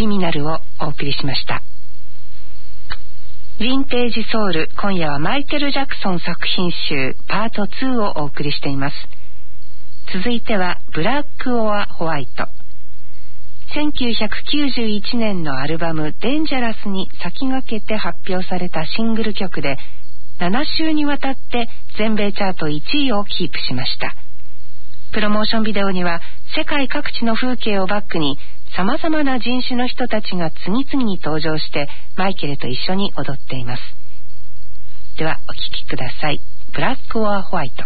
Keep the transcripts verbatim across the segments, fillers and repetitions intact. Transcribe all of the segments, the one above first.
リミナルをお送りしました。ヴィンテージソウル、今夜はマイケル・ジャクソン作品集パートツーをお送りしています。続いてはブラック・オア・ホワイト。せんきゅうひゃくきゅうじゅういちねんのアルバムデンジャラスに先駆けて発表されたシングル曲でなな週にわたって全米チャートいちいをキープしました。プロモーションビデオには世界各地の風景をバックに様々な人種の人たちが次々に登場してマイケルと一緒に踊っています。ではお聴きください。ブラック・オア・ホワイト。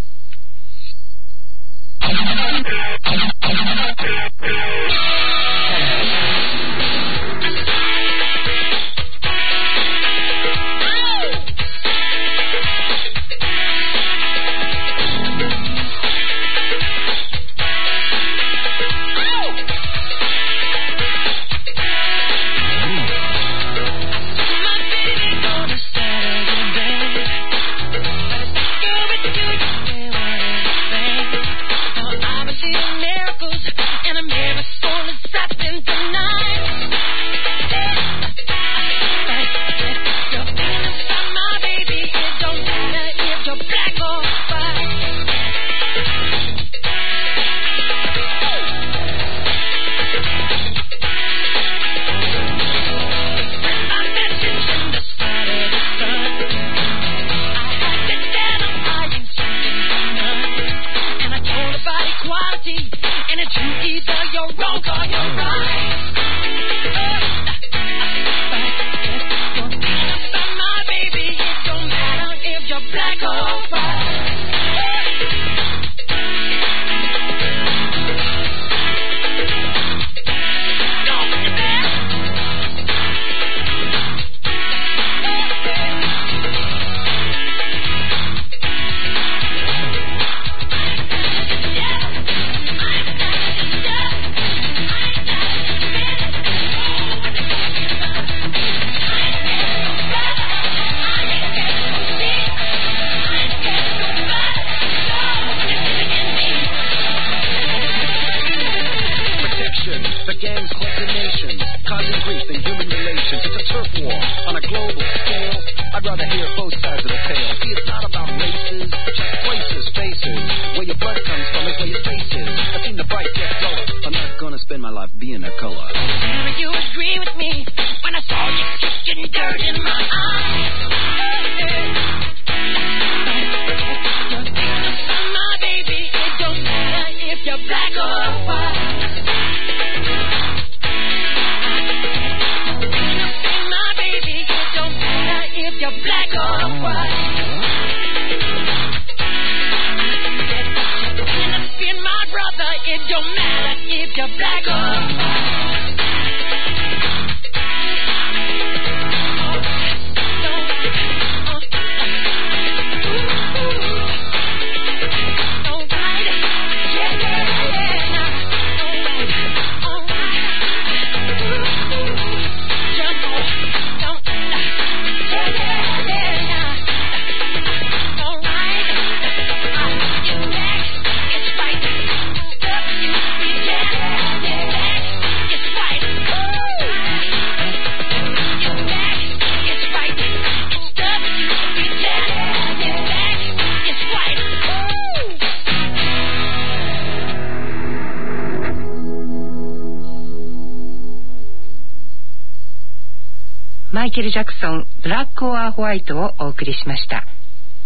マイケル・ジャクソン、ブラック・オア・ホワイトをお送りしました。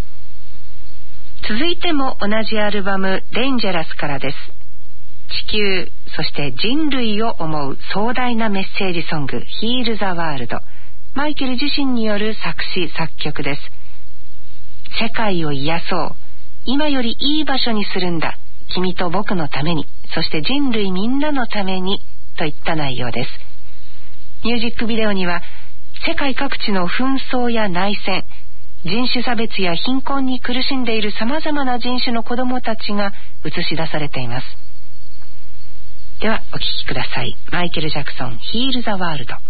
続いても同じアルバムデンジャラスからです。地球、そして人類を思う壮大なメッセージソング、ヒール・ザ・ワールド。マイケル自身による作詞作曲です。世界を癒そう、今よりいい場所にするんだ、君と僕のために、そして人類みんなのために、といった内容です。ミュージックビデオには世界各地の紛争や内戦、人種差別や貧困に苦しんでいる様々な人種の子どもたちが映し出されています。ではお聴きください。マイケル・ジャクソン、ヒール・ザ・ワールド。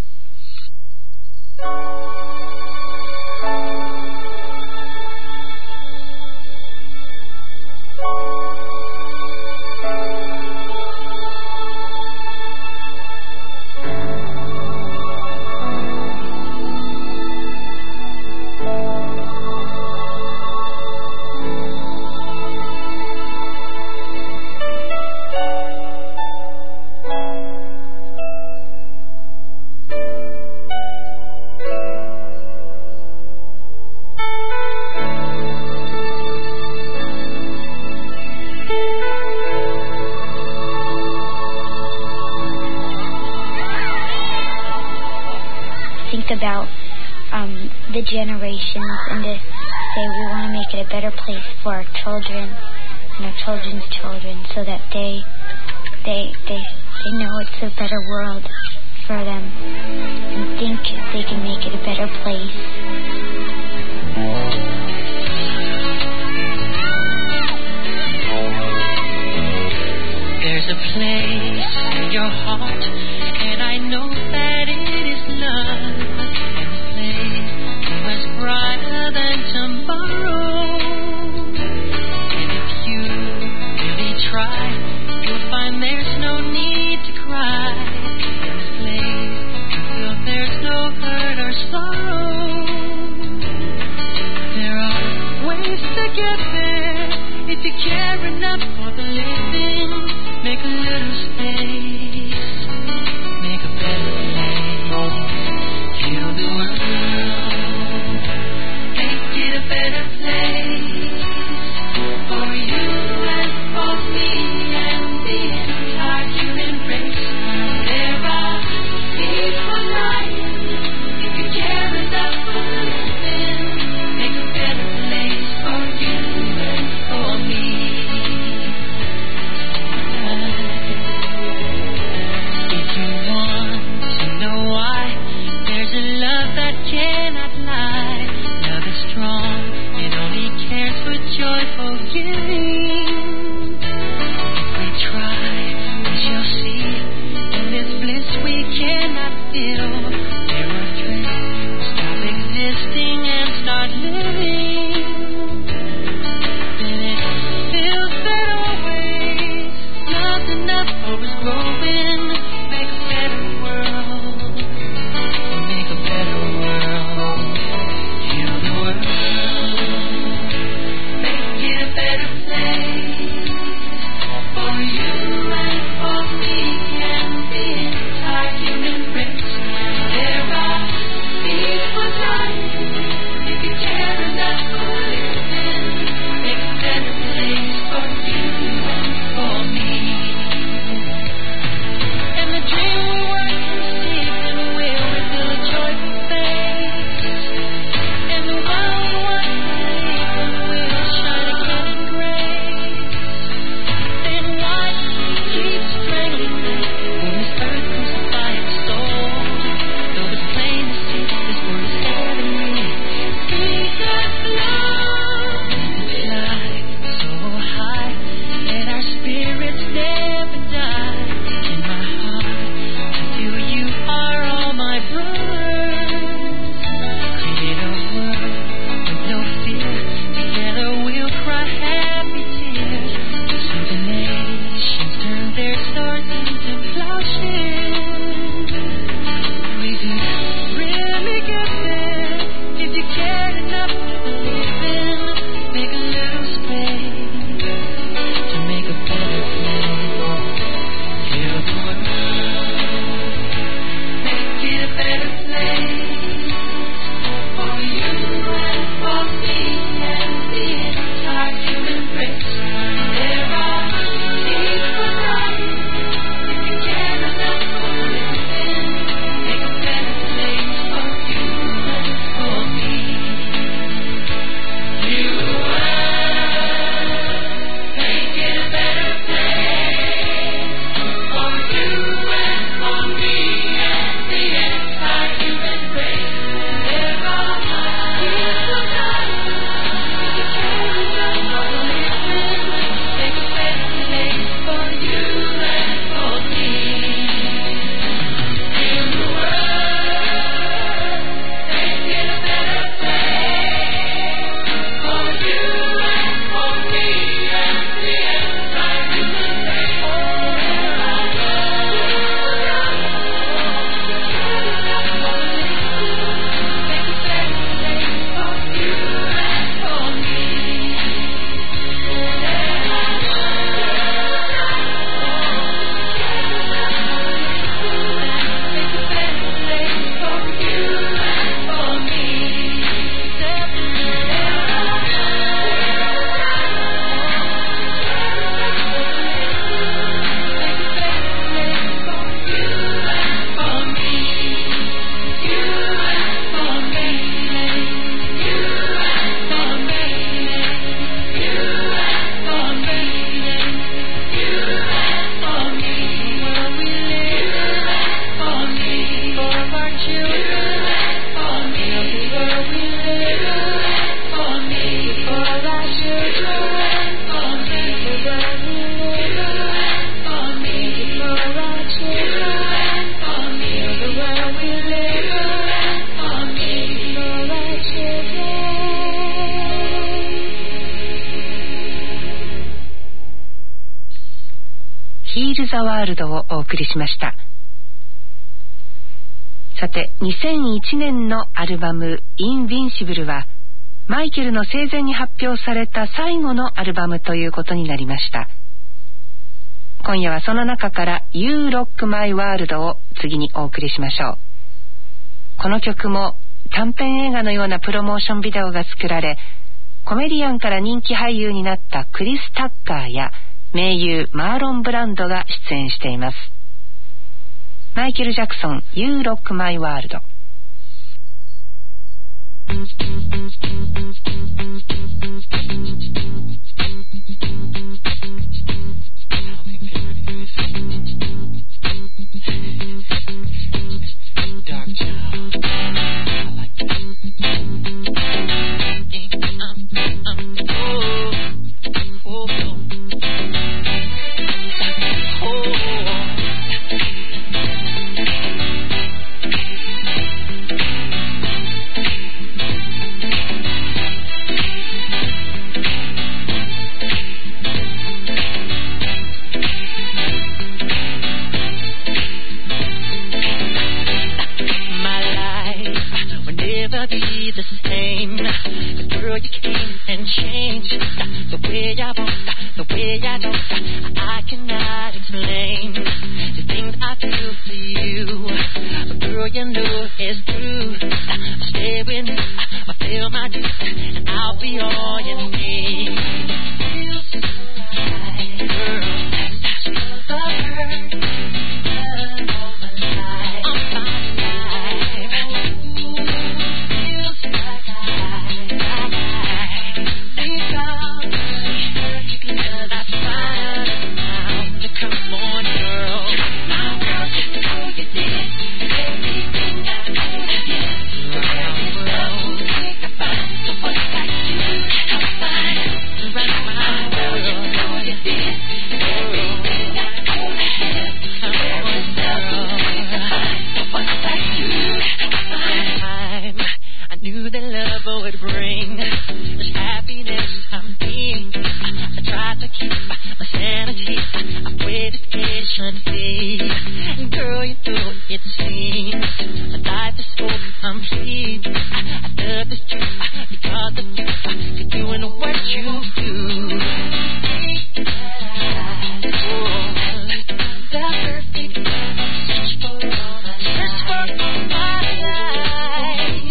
the generations and to say we want to make it a better place for our children and our children's children, so that they they they, they know it's a better world for them and think they can make it a better place. There's a place in your heart, and I know that it is love, and the place is much brighter than tomorrow. And if you really try, you'll find there's no need to cry. In this place, you feel there's no hurt or sorrow. There are ways to get there if you care enough for the living. Make a little space, make a better place, heal the world, make it a better place, for you and for me and the entire human race. There are people dying, if you care enough for the living, make a better place for you and for me. ズ・ザ・ワールドをお送りしました。さて、にせんいちねんのアルバムインビンシブルはマイケルの生前に発表された最後のアルバムということになりました。今夜はその中からYou Rock My Worldを次にお送りしましょう。この曲も短編映画のようなプロモーションビデオが作られ、コメディアンから人気俳優になったクリス・タッカーや名優マーロン・ブランドが出演しています。マイケル・ジャクソン You Rock My World。 Dark child, I like that. Um, um, oh, oh, oh. Be the same. The girl you came and changed the way I walk, the way I talk. I cannot explain the things I do for you. But girl, you know it's true. Stay with me, I feel my dues, and I'll be all you need. Feels right, girl. That's the bird. Girl, you know it seems life is so complete. I love this truth because of you. You're doing what you do. Oh, the perfect search for all my search for all my life.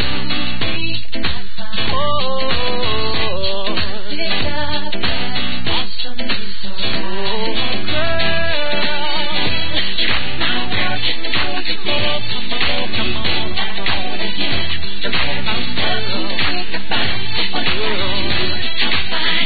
Oh, pick up and awesome me so right.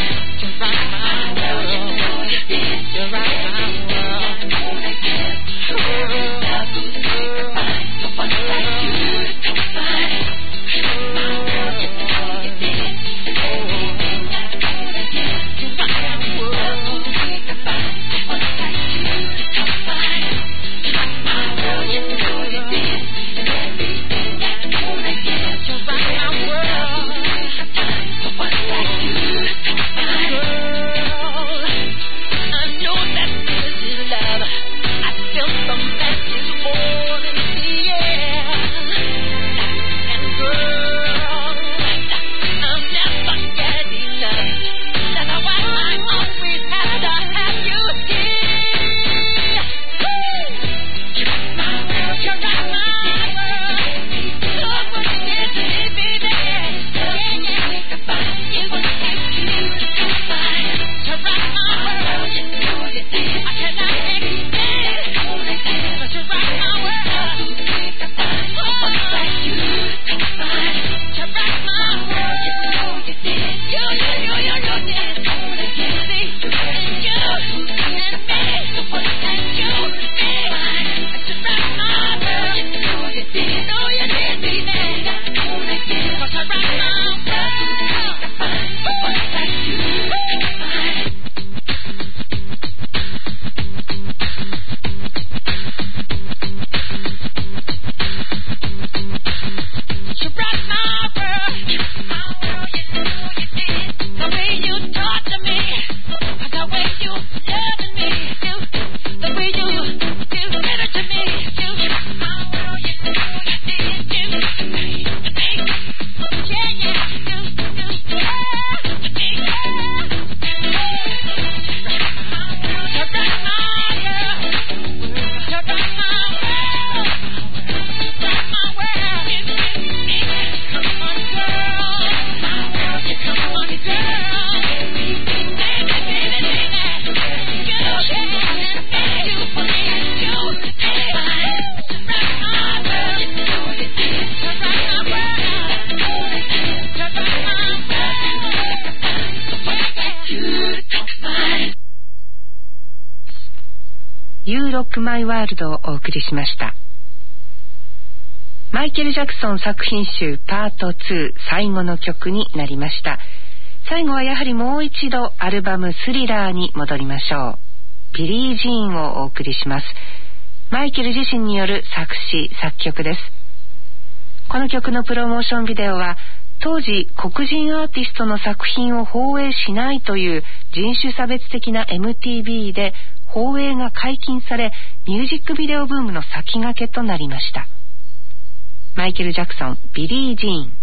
You Rock My World をお送りしました。マイケル・ジャクソン作品集パートツー最後の曲になりました。最後はやはりもう一度アルバムスリラーに戻りましょう。ビリー・ジーンをお送りします。マイケル自身による作詞作曲です。この曲のプロモーションビデオは当時黒人アーティストの作品を放映しないという人種差別的な エムティービー で放映が解禁され、ミュージックビデオブームの先駆けとなりました。マイケル・ジャクソン、ビリー・ジーン。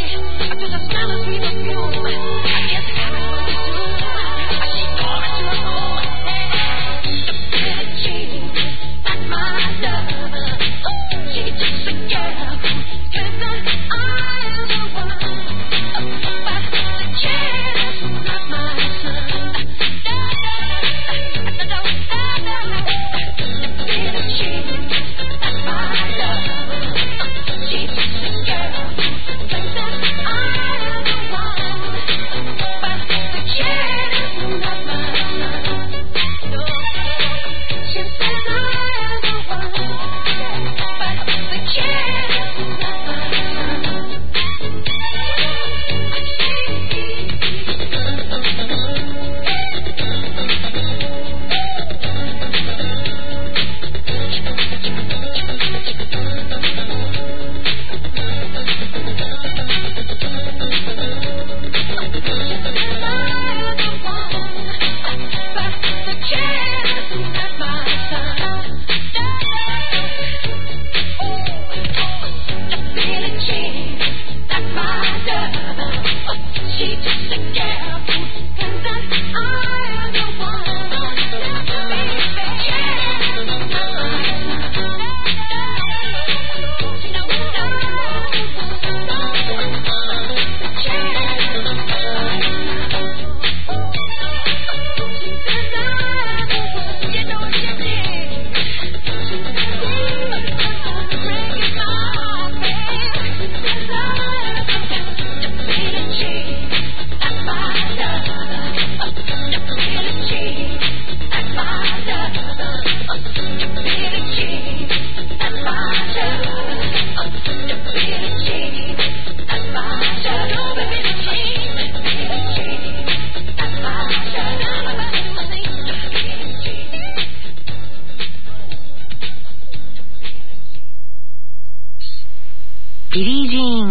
Thank you.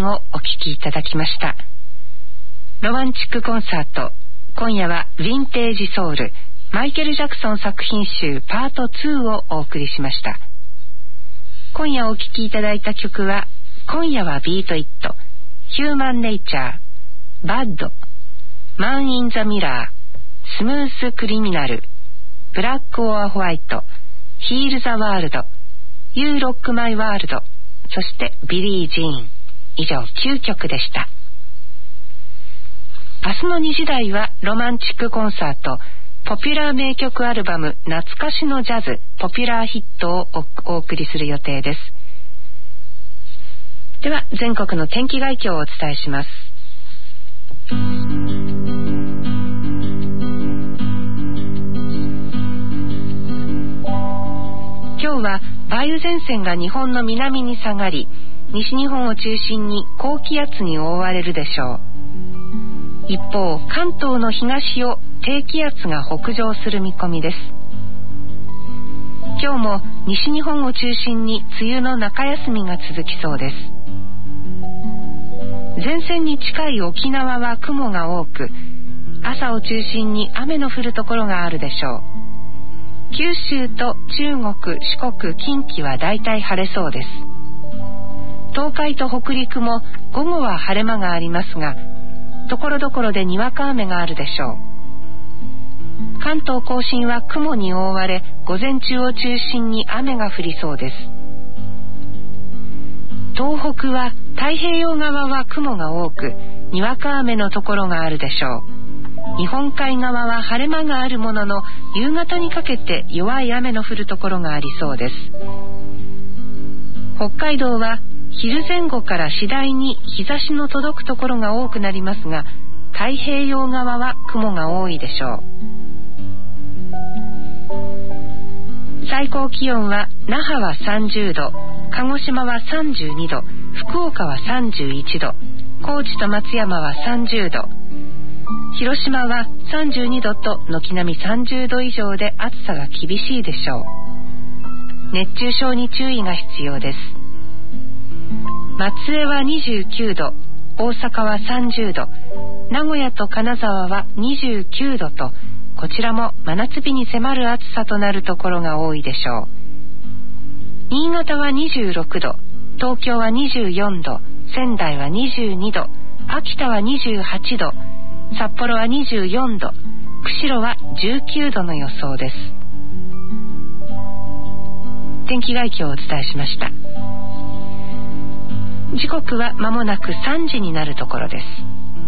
をお聴きいただきました。ロマンチックコンサート、今夜はヴィンテージソウルマイケル・ジャクソン作品集パートツーをお送りしました。今夜お聴きいただいた曲は、今夜はビート・イット、ヒューマン・ネイチャー、バッド、マン・イン・ザ・ミラー、スムース・クリミナル、ブラック・オア・ホワイト、ヒール・ザ・ワールド、ユー・ロック・マイ・ワールド、そしてビリー・ジーン。以上きゅうきょくでした。明日のにじ台はロマンチックコンサート、ポピュラー名曲アルバム懐かしのジャズポピュラーヒットを お, お送りする予定です。では全国の天気概況をお伝えします。今日は梅雨前線が日本の南に下がり、西日本を中心に高気圧に覆われるでしょう。一方、関東の東を低気圧が北上する見込みです。今日も西日本を中心に梅雨の中休みが続きそうです。前線に近い沖縄は雲が多く、朝を中心に雨の降るところがあるでしょう。九州と中国、四国、近畿はだいたい晴れそうです。東海と北陸も午後は晴れ間がありますが、ところどころでにわか雨があるでしょう。関東甲信は雲に覆われ、午前中を中心に雨が降りそうです。東北は太平洋側は雲が多く、にわか雨のところがあるでしょう。日本海側は晴れ間があるものの、夕方にかけて弱い雨の降るところがありそうです。北海道は昼前後から次第に日差しの届くところが多くなりますが、太平洋側は雲が多いでしょう。最高気温は那覇はさんじゅうど、鹿児島はさんじゅうにど、福岡はさんじゅういちど、高知と松山はさんじゅうど、広島はさんじゅうにどと軒並みさんじゅうど以上で暑さが厳しいでしょう。熱中症に注意が必要です。松江はにじゅうきゅうど、大阪はさんじゅうど、名古屋と金沢はにじゅうきゅうどと、こちらも真夏日に迫る暑さとなるところが多いでしょう。新潟はにじゅうろくど、東京はにじゅうよんど、仙台はにじゅうにど、秋田はにじゅうはちど、札幌はにじゅうよんど、釧路はじゅうきゅうどの予想です。天気概況をお伝えしました。時刻は間もなくさんじになるところです。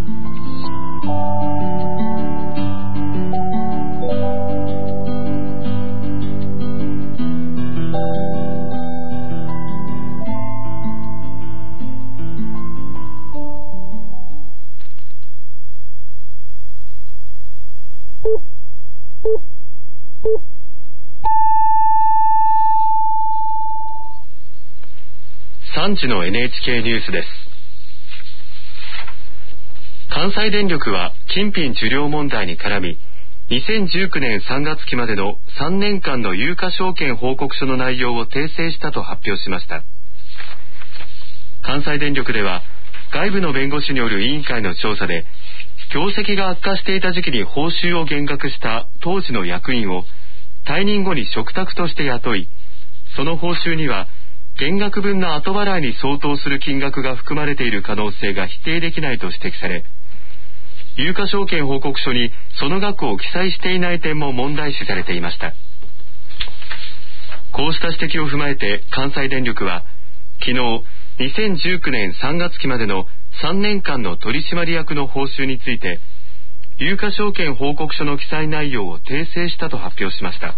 さんじの エヌエイチケー ニュースです。関西電力は金品受領問題に絡み、にせんじゅうきゅうねんさんがつきまでのさんねんかんの有価証券報告書の内容を訂正したと発表しました。関西電力では外部の弁護士による委員会の調査で、業績が悪化していた時期に報酬を減額した当時の役員を退任後に嘱託として雇い、その報酬には減額分の後払いに相当する金額が含まれている可能性が否定できないと指摘され、有価証券報告書にその額を記載していない点も問題視されていました。こうした指摘を踏まえて関西電力は昨日にせんじゅうきゅうねんさんがつきまでのさんねんかんの取締役の報酬について、有価証券報告書の記載内容を訂正したと発表しました。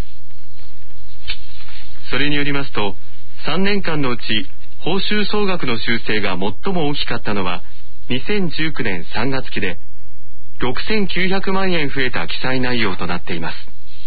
それによりますと、さんねんかんのうち報酬総額の修正が最も大きかったのはにせんじゅうきゅうねんさんがつきで、ろくせんきゅうひゃくまんえん増えた記載内容となっています。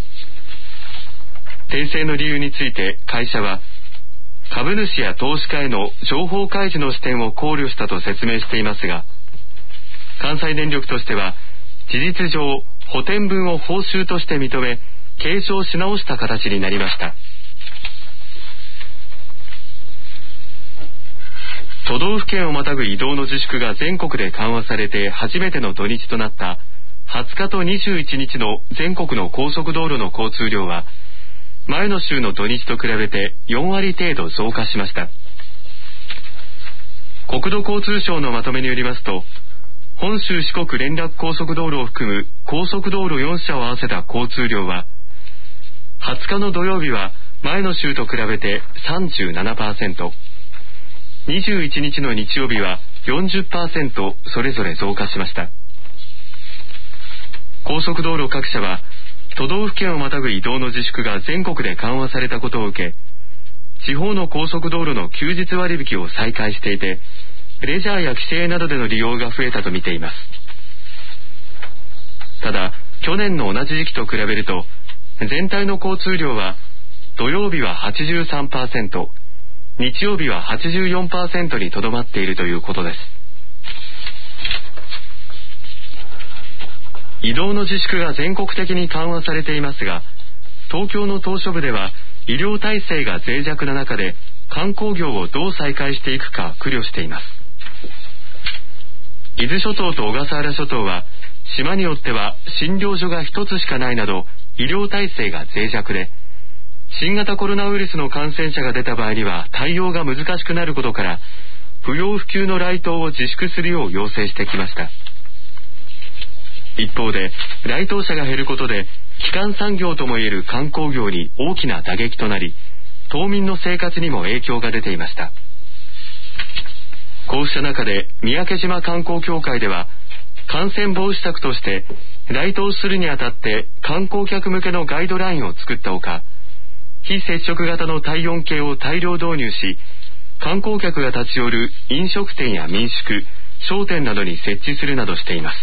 訂正の理由について会社は、株主や投資家への情報開示の視点を考慮したと説明していますが、関西電力としては事実上補填分を報酬として認め、計上し直した形になりました。 都道府県をまたぐ移動の自粛が全国で緩和されて初めての土日となったはつかとにじゅういちにちの全国の高速道路の交通量は前の週の土日と比べてよんわり程度増加しました。国土交通省のまとめによりますと、本州四国連絡高速道路を含む高速道路よんしゃを合わせた交通量ははつかの土曜日は前の週と比べて さんじゅうななパーセント、にじゅういちにちの日曜日は よんじゅっパーセント それぞれ増加しました。高速道路各社は都道府県をまたぐ移動の自粛が全国で緩和されたことを受け、地方の高速道路の休日割引を再開していて、レジャーや帰省などでの利用が増えたと見ています。ただ、去年の同じ時期と比べると、全体の交通量は土曜日は はちじゅうさんパーセント、日曜日は はちじゅうよんパーセント にとどまっているということです。移動の自粛が全国的に緩和されていますが、東京の島しょ部では医療体制が脆弱な中で観光業をどう再開していくか苦慮しています。伊豆諸島と小笠原諸島は島によっては診療所が一つしかないなど医療体制が脆弱で、新型コロナウイルスの感染者が出た場合には対応が難しくなることから、不要不急の来島を自粛するよう要請してきました。一方で来島者が減ることで基幹産業ともいえる観光業に大きな打撃となり、島民の生活にも影響が出ていました。こうした中で三宅島観光協会では感染防止策として来島するにあたって観光客向けのガイドラインを作ったほか、非接触型の体温計を大量導入し、観光客が立ち寄る飲食店や民宿、商店などに設置するなどしています。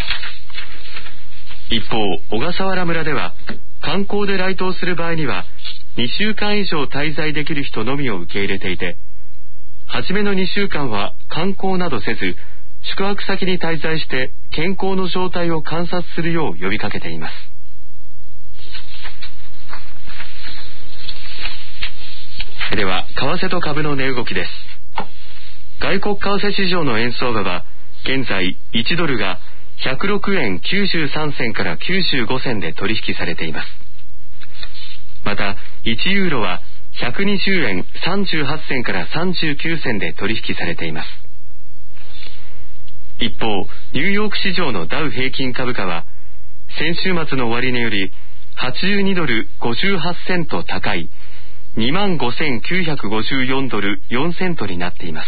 一方、小笠原村では観光で来島する場合にはにしゅうかん以上滞在できる人のみを受け入れていて、初めのにしゅうかんは観光などせず、宿泊先に滞在して健康の状態を観察するよう呼びかけています。では、為替と株の値動きです。外国為替市場の円相場は現在いちドルがひゃくろくえんきゅうじゅうさんせんからきゅうじゅうごせんで取引されています。またいちユーロはひゃくにじゅうえんさんじゅうはちせんからさんじゅうきゅうせんで取引されています。一方、ニューヨーク市場のダウ平均株価は先週末の終値よりはちじゅうにドルごじゅうはちセント高い にまんごせんきゅうひゃくごじゅうよんドルよんセントになっています。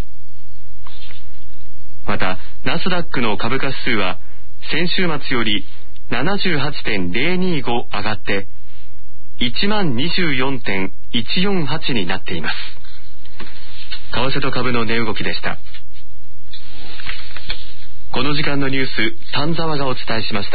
またナスダックの株価指数は先週末より ななじゅうはちてんゼロにご 上がっていちまんにじゅうよんてんいちよんはちになっています。為替と株の値動きでした。この時間のニュース、丹沢がお伝えしました。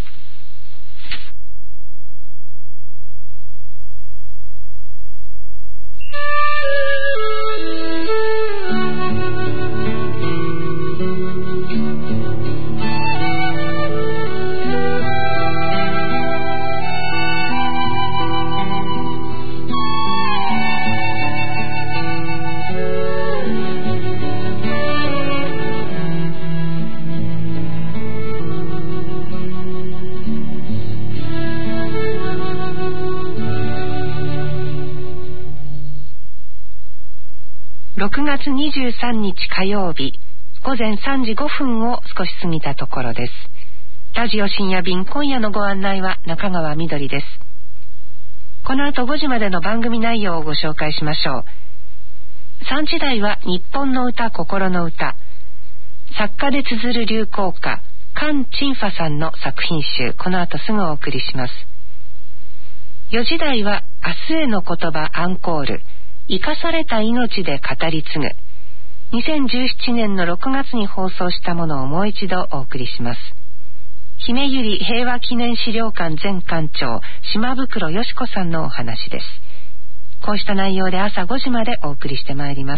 ろくがつにじゅうさんにち火曜日、午前さんじごふんを少し過ぎたところです。ラジオ深夜便、今夜のご案内は中川みどりです。この後ごじまでの番組内容をご紹介しましょう。さんじ台は日本の歌、心の歌。作家で綴る流行歌、カン・チンファさんの作品集、この後すぐお送りします。よじ台は明日への言葉アンコール。生かされた命で語り継ぐ。にせんじゅうななねんのろくがつに放送したものをもう一度お送りします。姫百合平和記念資料館前館長島袋よし子さんのお話です。こうした内容で朝ごじまでお送りしてまいります。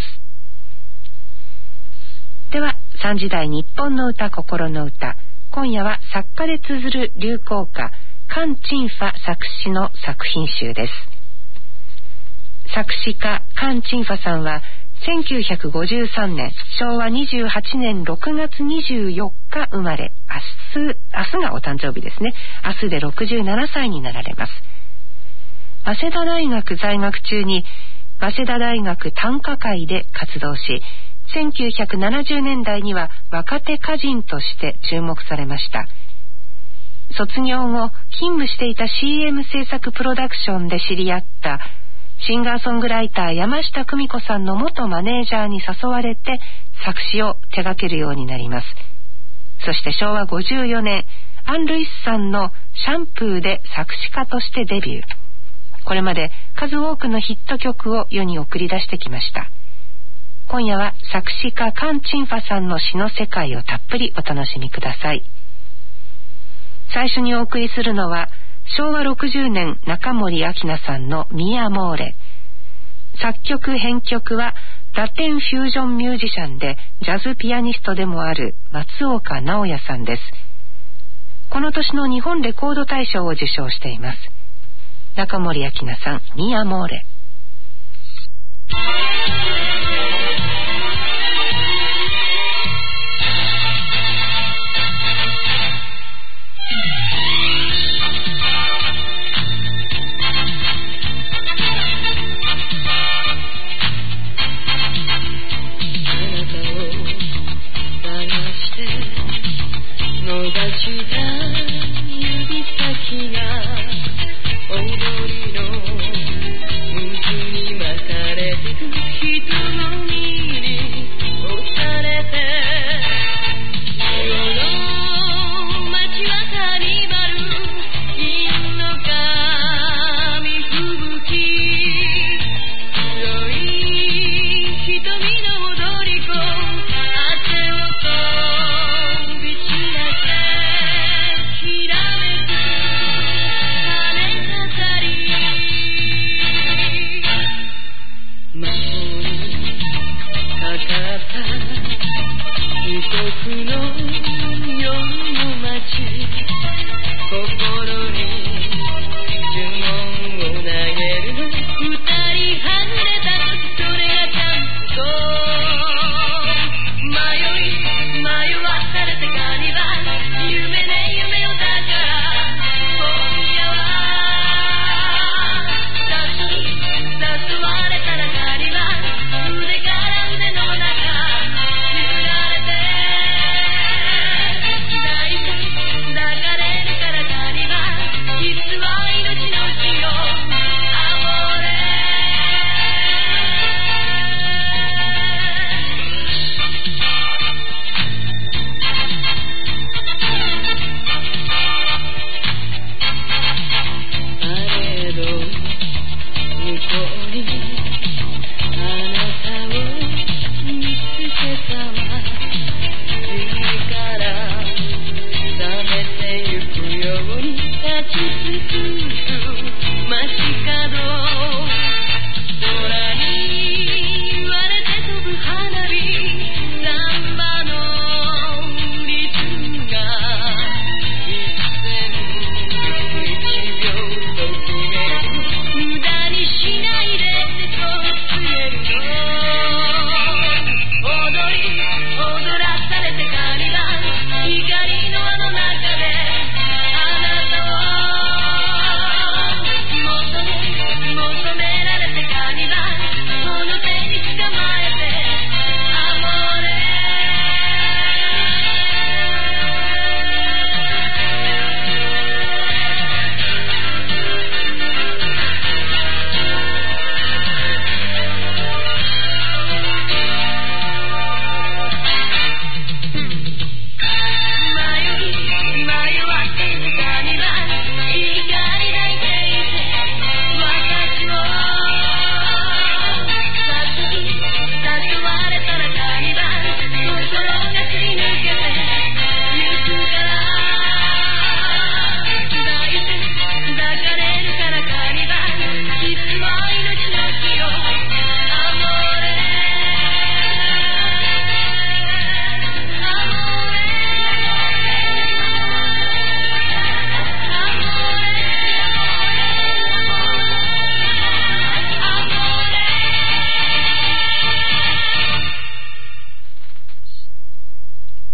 ではさんじ台日本の歌、心の歌。今夜は作家で綴る流行歌、カン・チンファ作詞の作品集です。作詞家カン・チンファさんはせんきゅうひゃくごじゅうさんねん、しょうわにじゅうはちねんろくがつにじゅうよっか生まれ、明日、明日がお誕生日ですね。明日でろくじゅうななさいになられます。早稲田大学在学中に早稲田大学短歌会で活動し、せんきゅうひゃくななじゅうねんだいには若手歌人として注目されました。卒業後、勤務していた シーエム 制作プロダクションで知り合ったシンガーソングライター山下久美子さんの元マネージャーに誘われて作詞を手掛けるようになります。そしてしょうわごじゅうよねん、アン・ルイスさんのシャンプーで作詞家としてデビュー。これまで数多くのヒット曲を世に送り出してきました。今夜は作詞家カン・チンファさんの詩の世界をたっぷりお楽しみください。最初にお送りするのはしょうわろくじゅうねん中森明菜さんのミアモーレ。作曲編曲はラテンフュージョンミュージシャンでジャズピアニストでもある松岡直也さんです。この年の日本レコード大賞を受賞しています。中森明菜さん、ミアモーレ。 踊りの渦に巻かれてく人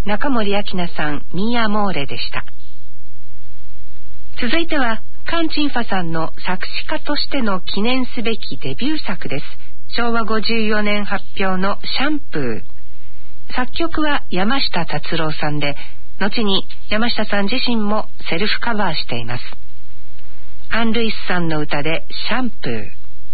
中森明菜さん、ミーアモーレでした。続いてはカン・チンファさんの作詞家としての記念すべきデビュー作です。しょうわごじゅうよねん発表のシャンプー。作曲は山下達郎さんで、後に山下さん自身もセルフカバーしています。アン・ルイスさんの歌でシャンプー。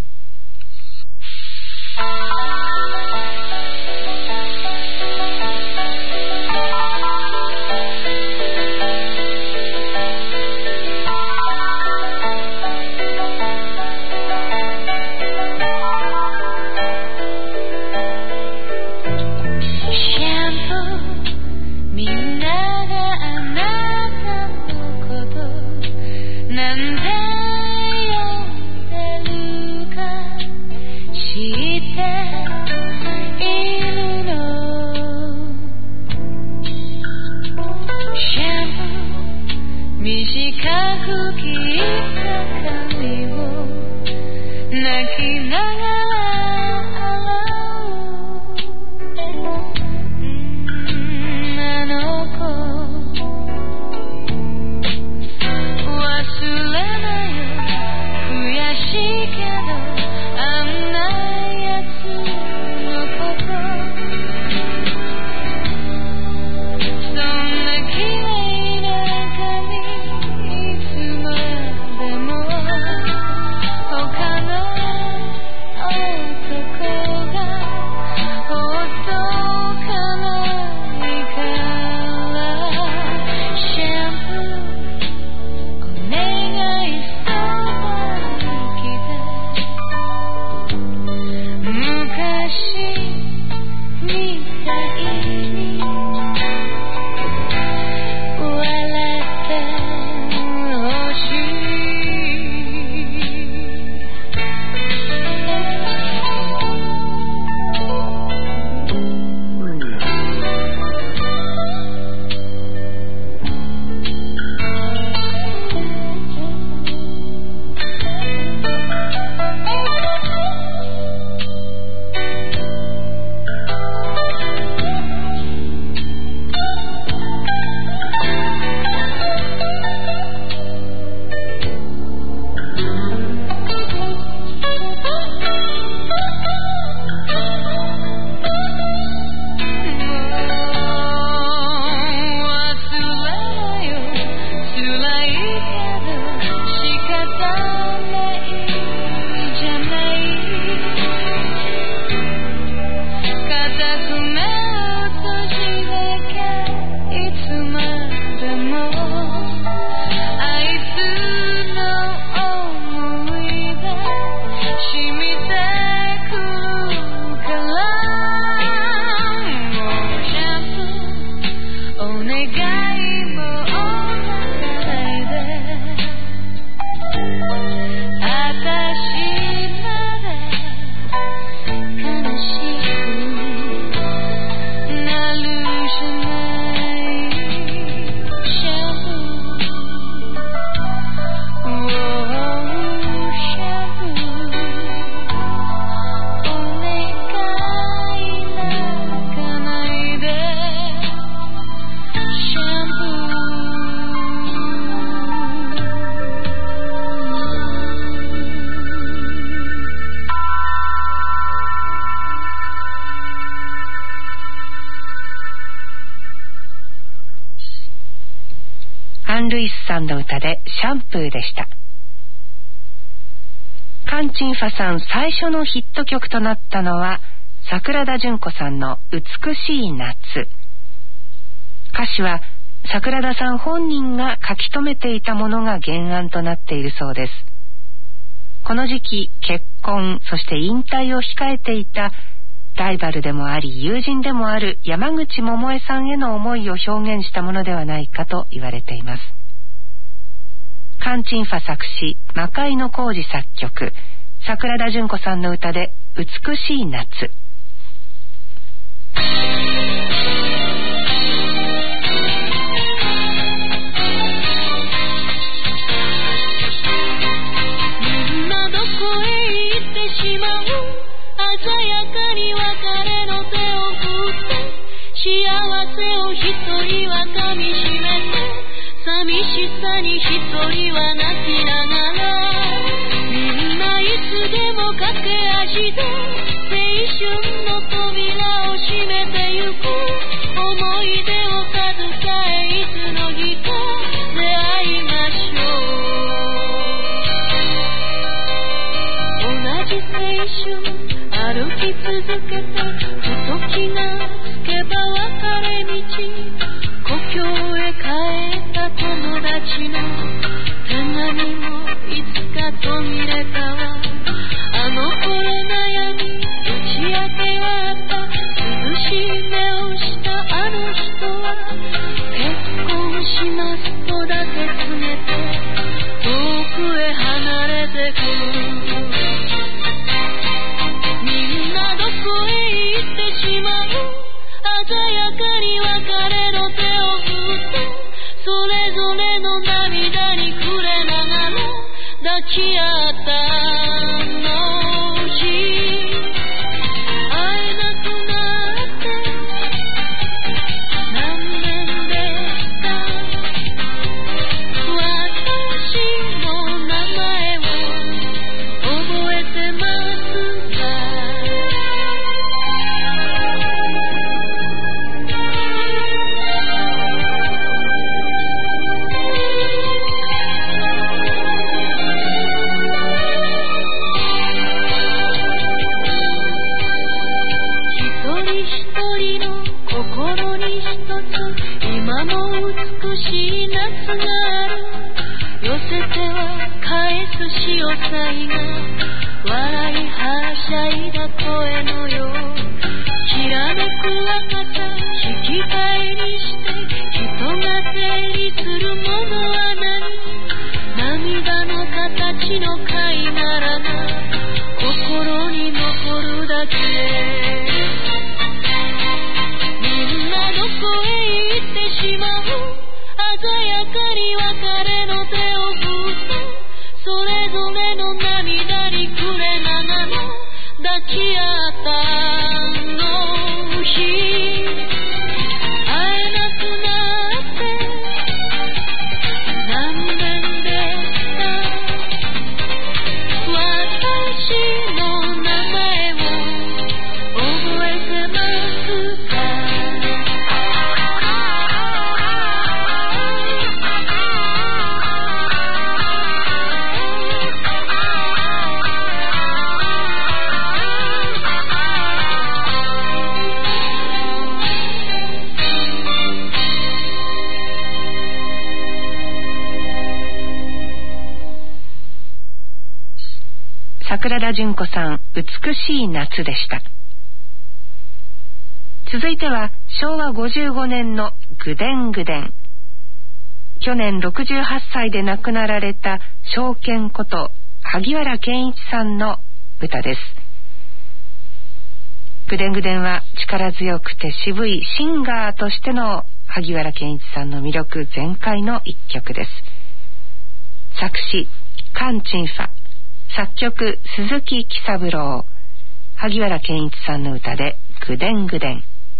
アン・ルイスさんの歌でシャンプーでした。カン・チンファさん最初のヒット曲となったのは桜田淳子さんの美しい夏。歌詞は桜田さん本人が書き留めていたものが原案となっているそうです。この時期結婚そして引退を控えていたライバルでもあり友人でもある山口百恵さんへの思いを表現したものではないかと言われています。カン・チンファ作詞、魔界の浩二作曲、桜田淳子さんの歌で美しい夏。 みんなどこへ行ってしまう、鮮やかに別れの手を振って幸せを一噛みしめて寂しさに一人は泣きながら、みんないつでも駆け足で青春の扉を閉めてゆく。思い出を携えいつの日か出会いましょう。同じ青春歩き続けて、ふと気がつけば別れ道、故郷へ帰った友達の手紙もいつか途切れたわ。あの頃悩み打ち明けはあった、涼しい目をしたあの人は結婚しますとだけ告げて遠くへ離れてく。みんなどこへ行ってしまう。鮮やかに別れの手を振って、それぞれの涙に暮れながら抱き合ったあの日、会えなくなって何年でした。私の名前を覚えてますか。心に一つ今も美しい夏がある。寄せては返す潮騒が笑いはしゃいだ声のよう。きらめく若さ引き換えにして人が整理するものは何。涙の形の貝殻が心に残るだけ。どこへ行ってしまう。鮮やかに別れの手を振って、それぞれの涙に暮れながら抱き合ったあの日、会えなくなって何年でした。私の名前を覚えてますか。 桜田淳子さん、美しい夏でした。続いてはしょうわごじゅうごねんのぐでんぐでん。去年ろくじゅうはっさいで亡くなられた正健こと萩原健一さんの歌です。ぐでんぐでんは力強くて渋いシンガーとしての萩原健一さんの魅力全開の一曲です。作詞カン・チンファ、作曲鈴木喜三郎、萩原健一さんの歌でぐでんぐでん。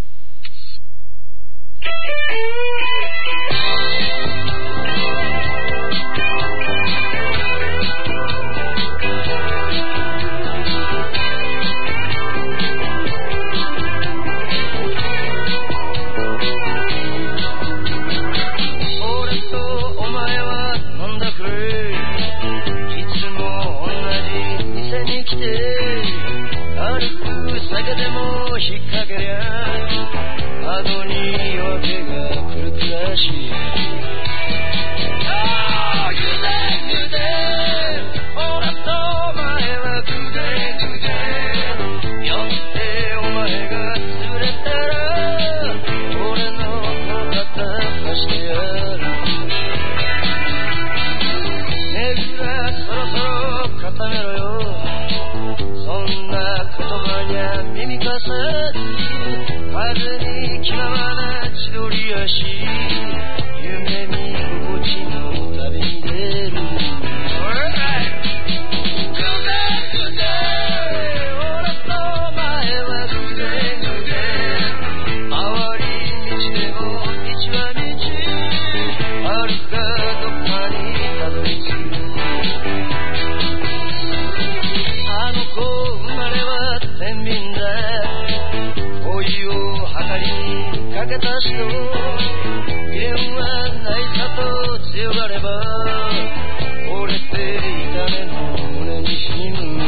俺とお前は飲んだくれ、いつも同じ店に来て軽く酒でも引っ掛けりゃちの未練はないさと強がれば折れていた根の胸に染む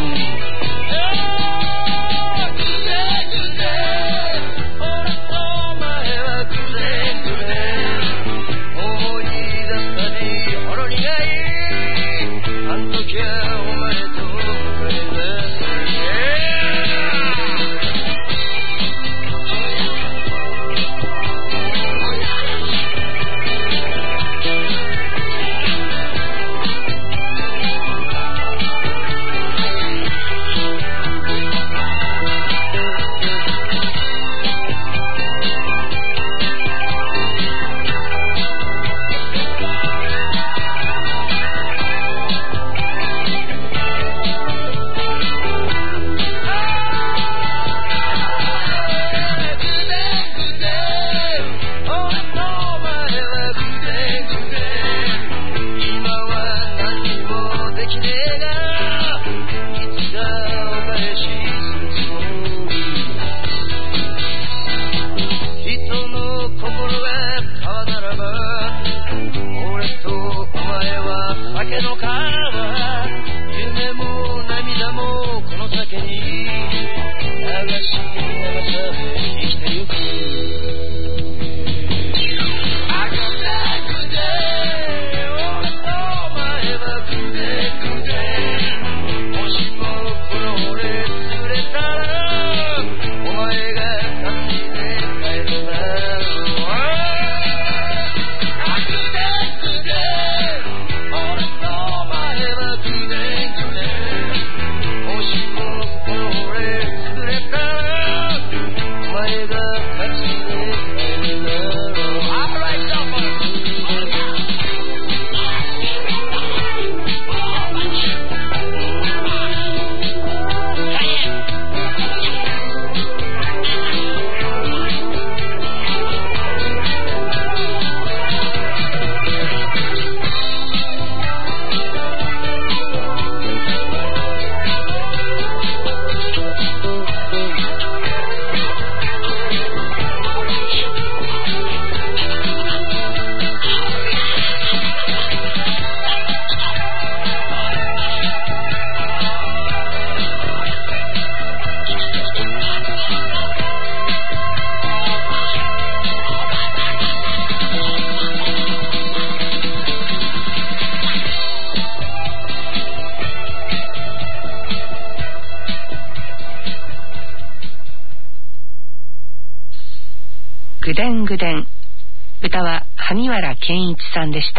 ぐでんぐでん。歌は萩原健一さんでした。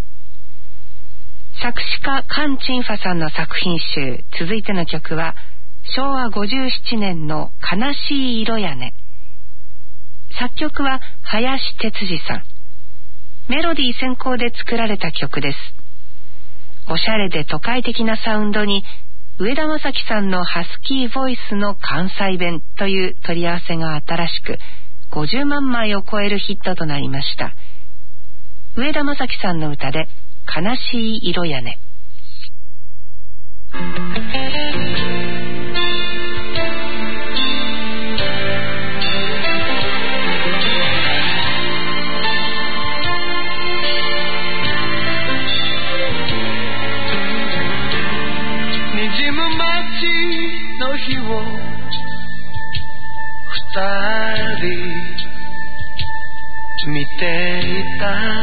作詞家菅鎮ファさんの作品集、続いての曲はしょうわごじゅうななねんの悲しい色やね。作曲は林哲司さん。メロディー先行で作られた曲です。おしゃれで都会的なサウンドに上田正樹さんのハスキーボイスの関西弁という取り合わせが新しくごじゅうまんまいを超えるヒットとなりました。上田正樹さんの歌で悲しい色やね。 にじむ街の日を二人見ていた。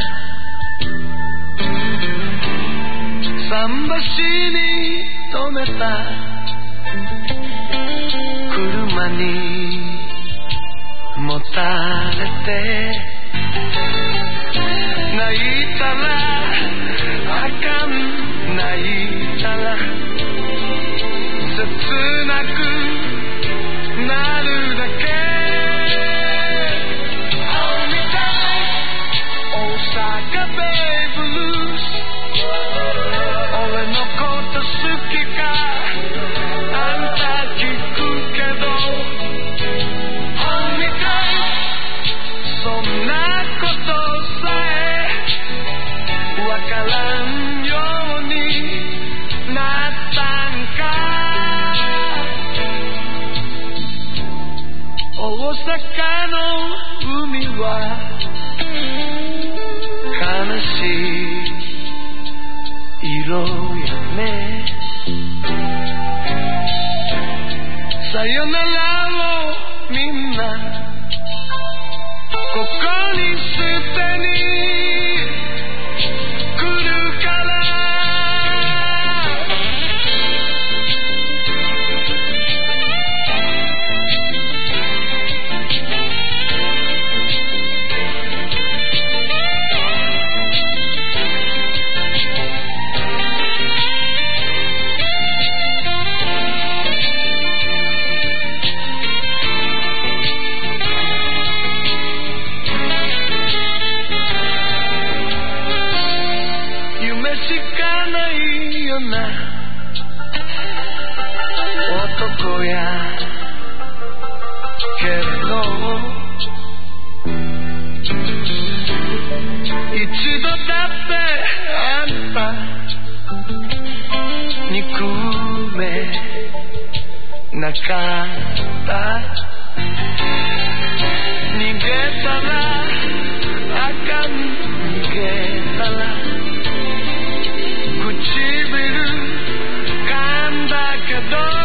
桟橋に止めた車にもたれて、泣いたらあかん、泣いたら切なくなるだけ。青みたい大阪ベイブルース、俺のこと好きかあんた聞くけど、青みたいそんなことさえわからんようになったんか。大阪の海は悲しい色やね。さよならをみんなここに捨てに来るから男やけど一度だってあんた憎めなかった逃げたらあかん逃げたら唇噛んだけど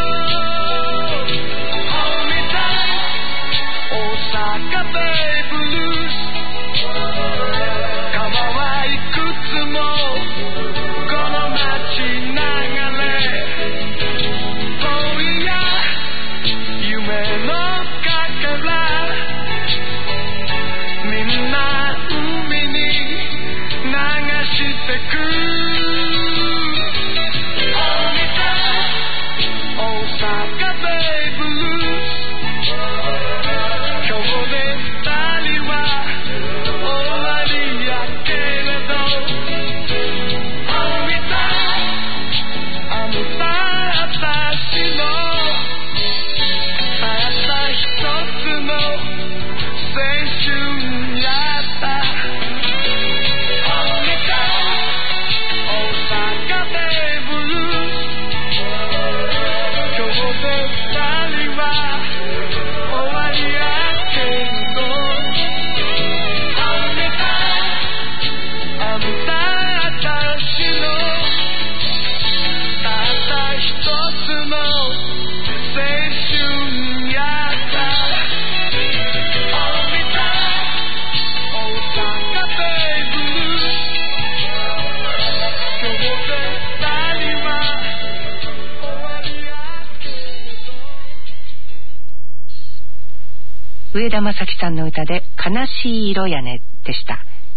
上田正樹さんの歌で悲しい色やねでした。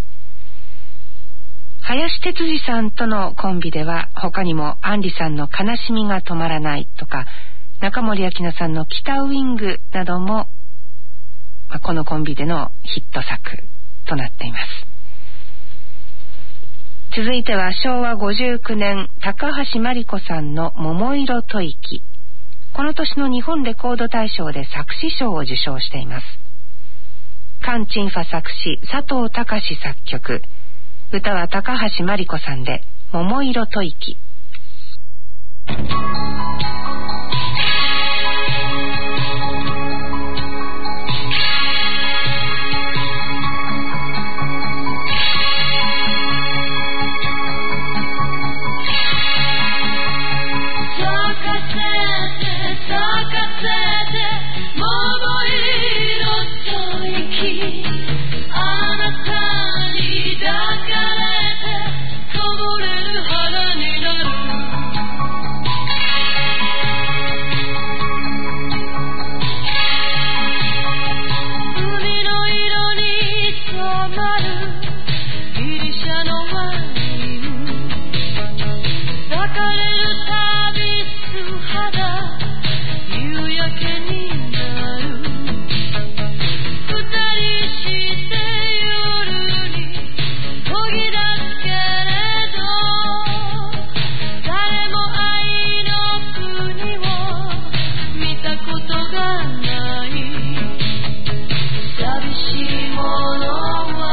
林哲司さんとのコンビでは他にも杏里さんの悲しみが止まらないとか中森明菜さんの北ウイングなどもこのコンビでのヒット作となっています。続いてはしょうわごじゅうきゅうねん高橋真梨子さんの桃色吐息。この年の日本レコード大賞で作詞賞を受賞しています。カン・チンファ作詞、佐藤隆作曲。歌は高橋真梨子さんで桃色吐息。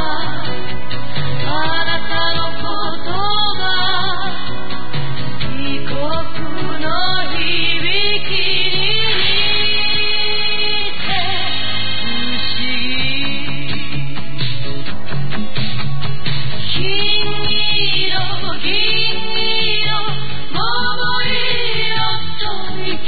「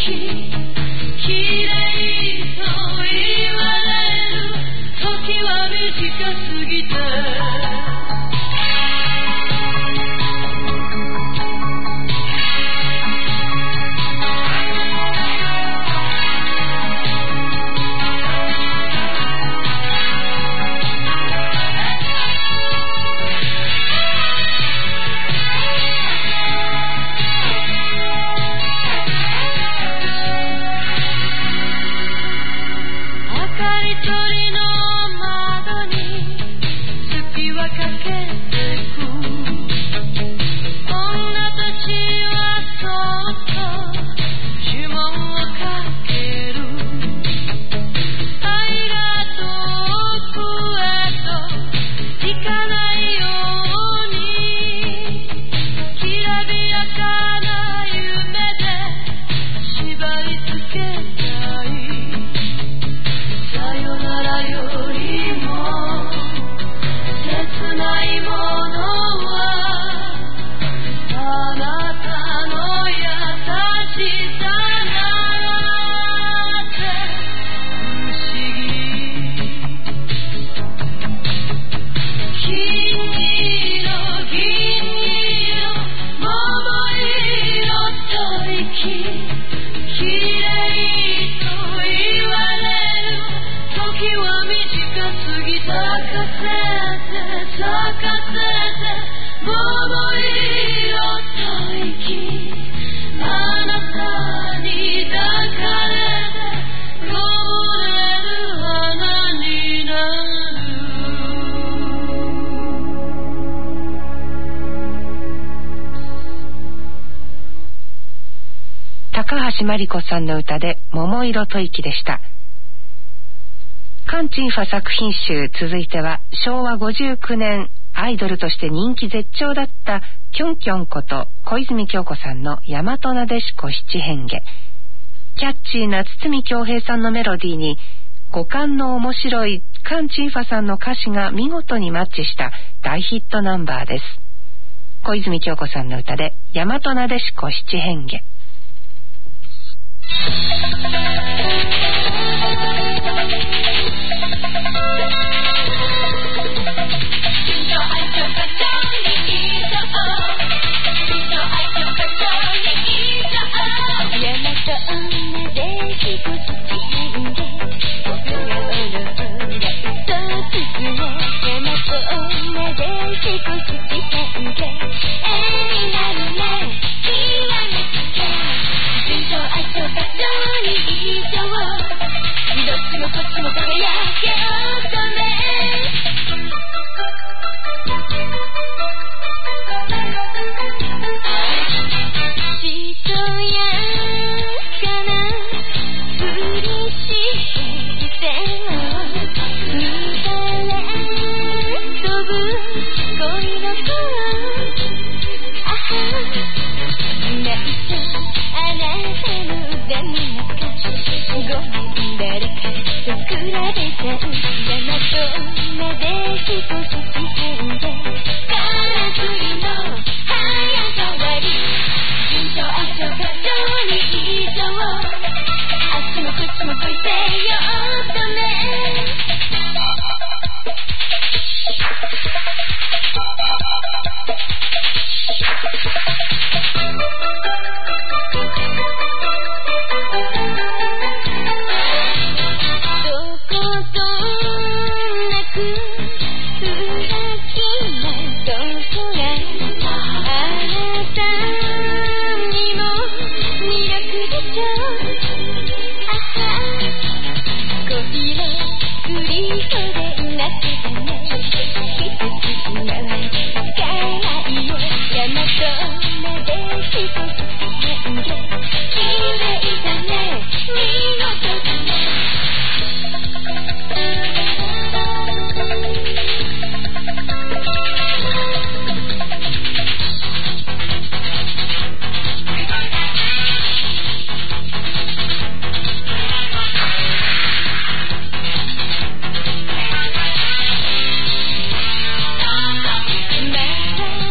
高橋真理子さんの歌で桃色吐息でした。カン・チンファ作品集、続いてはしょうわごじゅうきゅうねんアイドルとして人気絶頂だったキョンキョンこと小泉今日子さんの大和なでしこ七変化。キャッチーな堤恭平さんのメロディーに五感の面白いカン・チンファさんの歌詞が見事にマッチした大ヒットナンバーです。小泉今日子さんの歌で大和なでしこ七変化。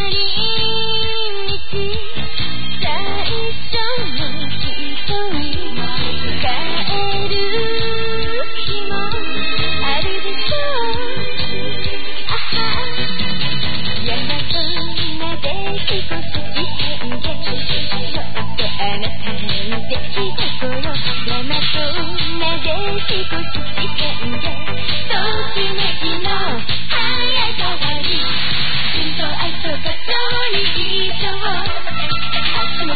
最初の瞳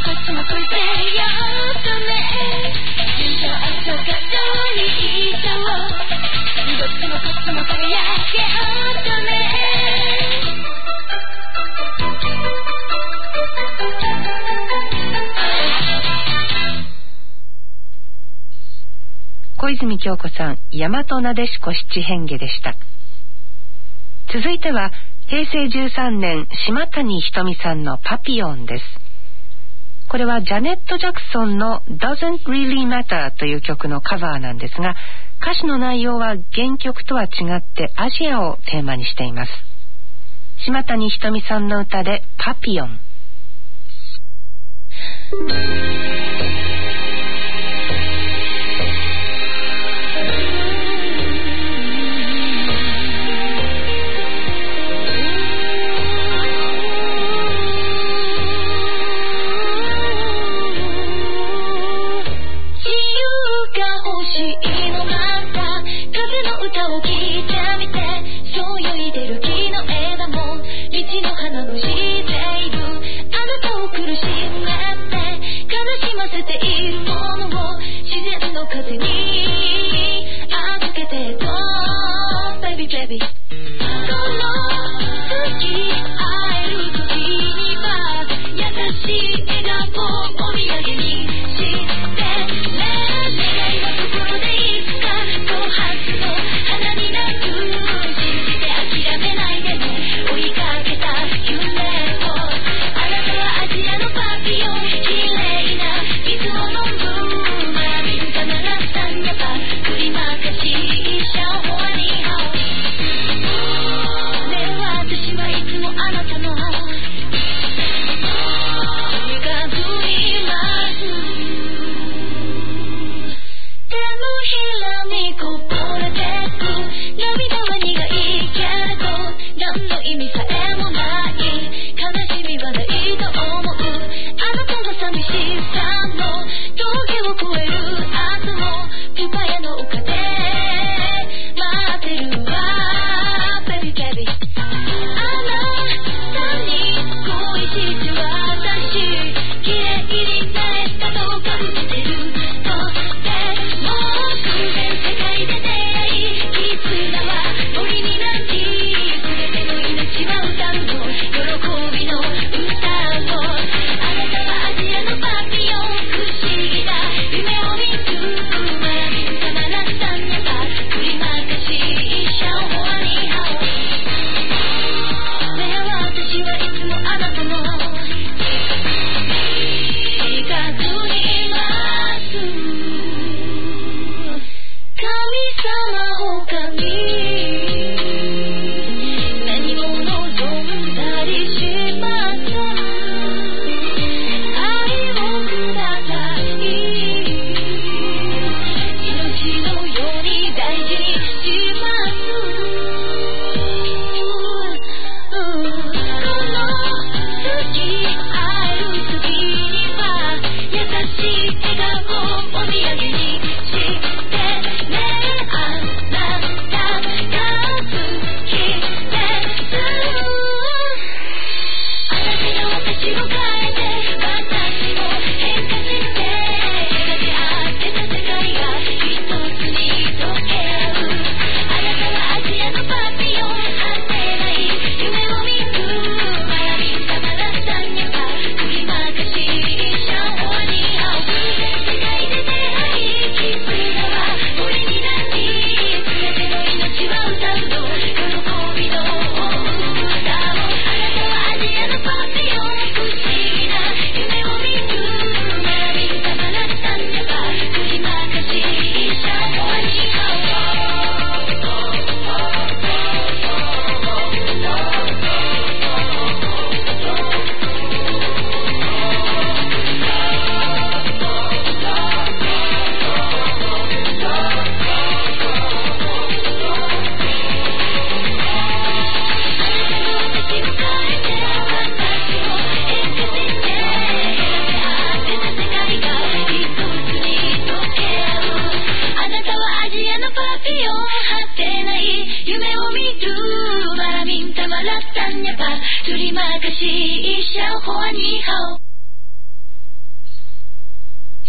こっちもこいてよっとね順調朝がどうにいっちゃおうどっちもこっちも輝けよっとね小泉京子さん、大和なでしこ七変化でした。続いてはへいせいじゅうさんねん島谷ひとみさんのパピオンです。これはジャネット・ジャクソンの Doesn't Really Matter という曲のカバーなんですが、歌詞の内容は原曲とは違ってアジアをテーマにしています。島谷ひとみさんの歌でパピオン。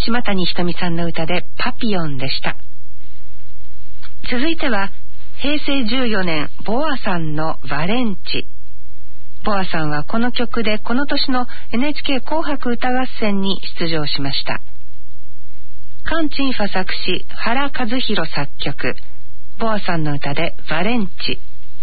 島谷ひとみさんの歌でパピヨンでした。続いてはへいせいじゅうよねんボアさんのバレンチ。ボアさんはこの曲でこの年の エヌエイチケー 紅白歌合戦に出場しました。カン・チンファ作詞、原和弘作曲、ボアさんの歌でバレンチ。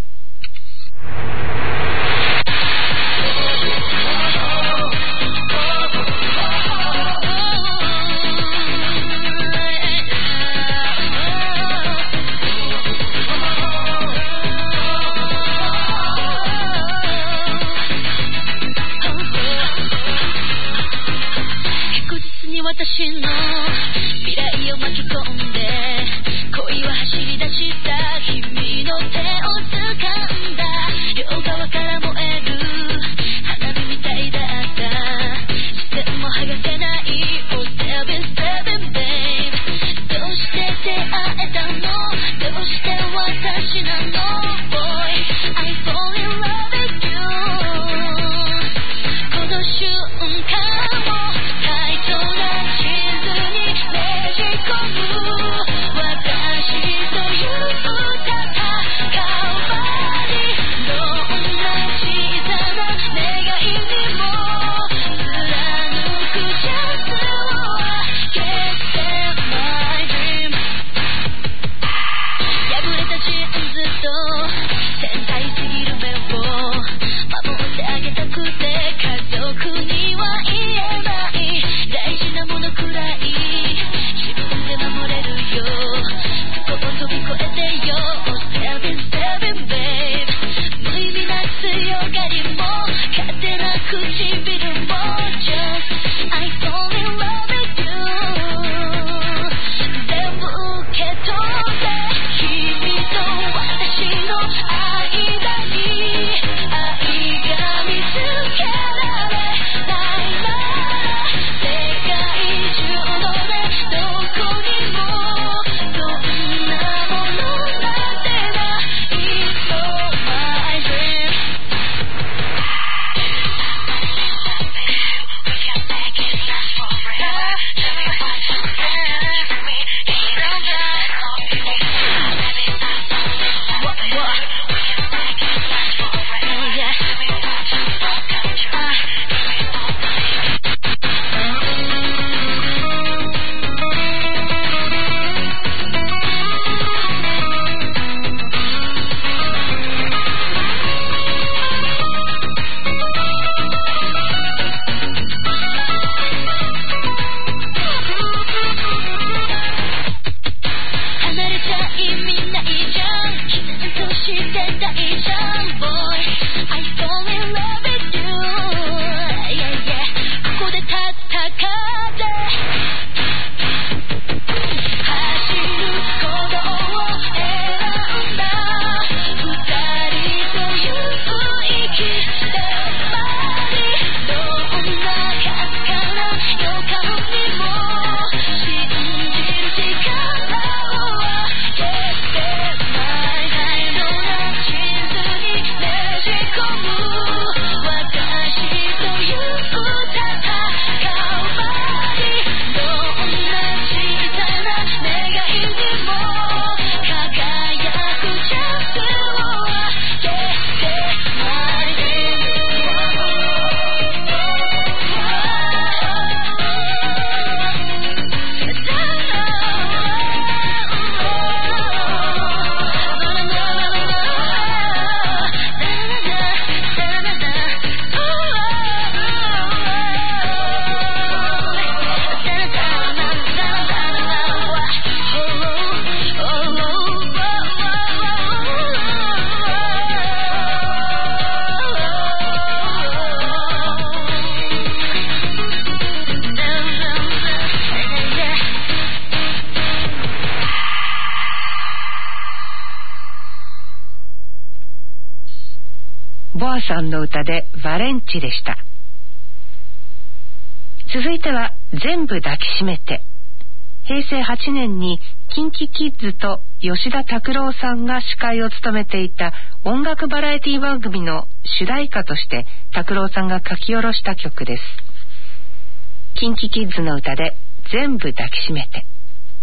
私の未来を巻き込んで恋は走り出した君の手を掴んだ両側から燃える花火みたいだった視線も剥がせない Oh seven seven babe どうして出会えたのどうして私なの Boy I fall in love with you この瞬間もタイトなボアさんの歌でバレンチでした。続いては全部抱きしめて。へいせいはちねんにキンキキッズと吉田拓郎さんが司会を務めていた音楽バラエティ番組の主題歌として拓郎さんが書き下ろした曲です。キンキキッズの歌で全部抱きしめて。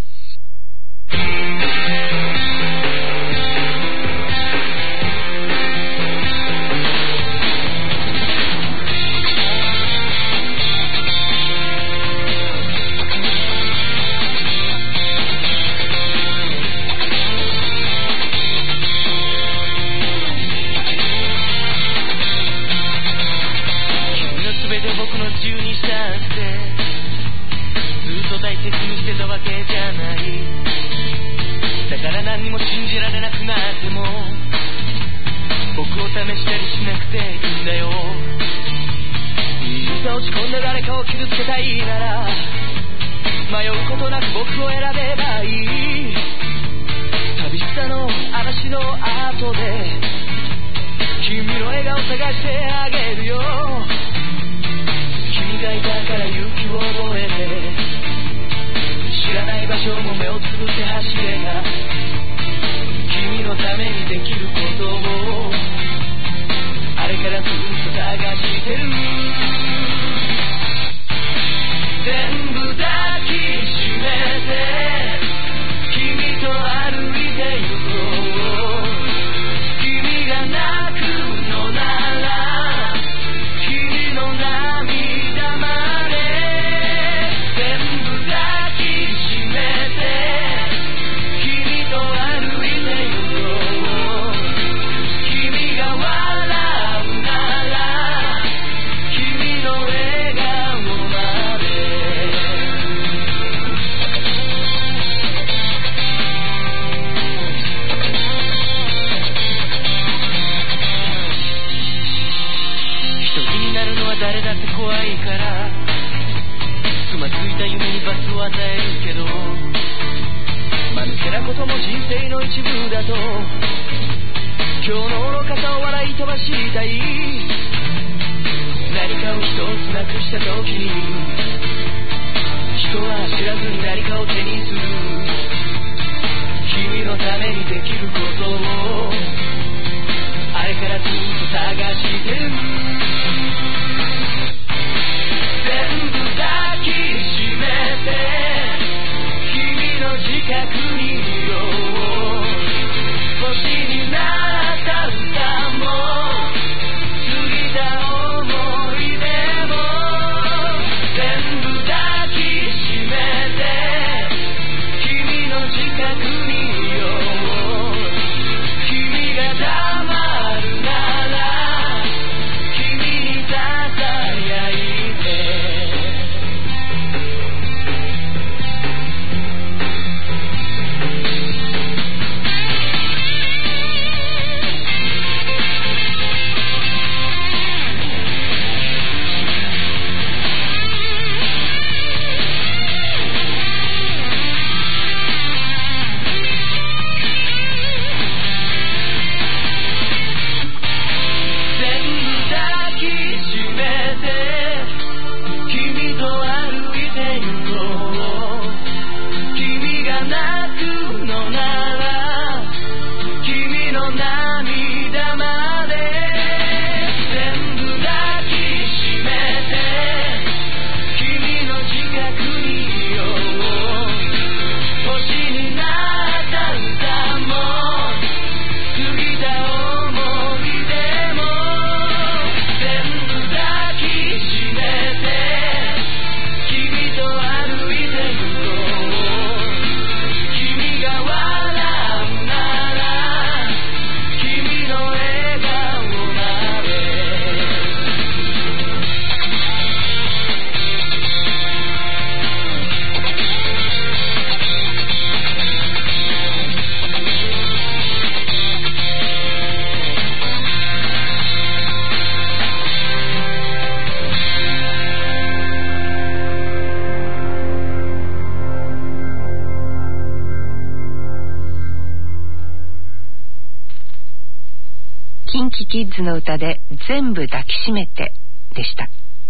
キンキキッズの歌で全部抱きしめてでした。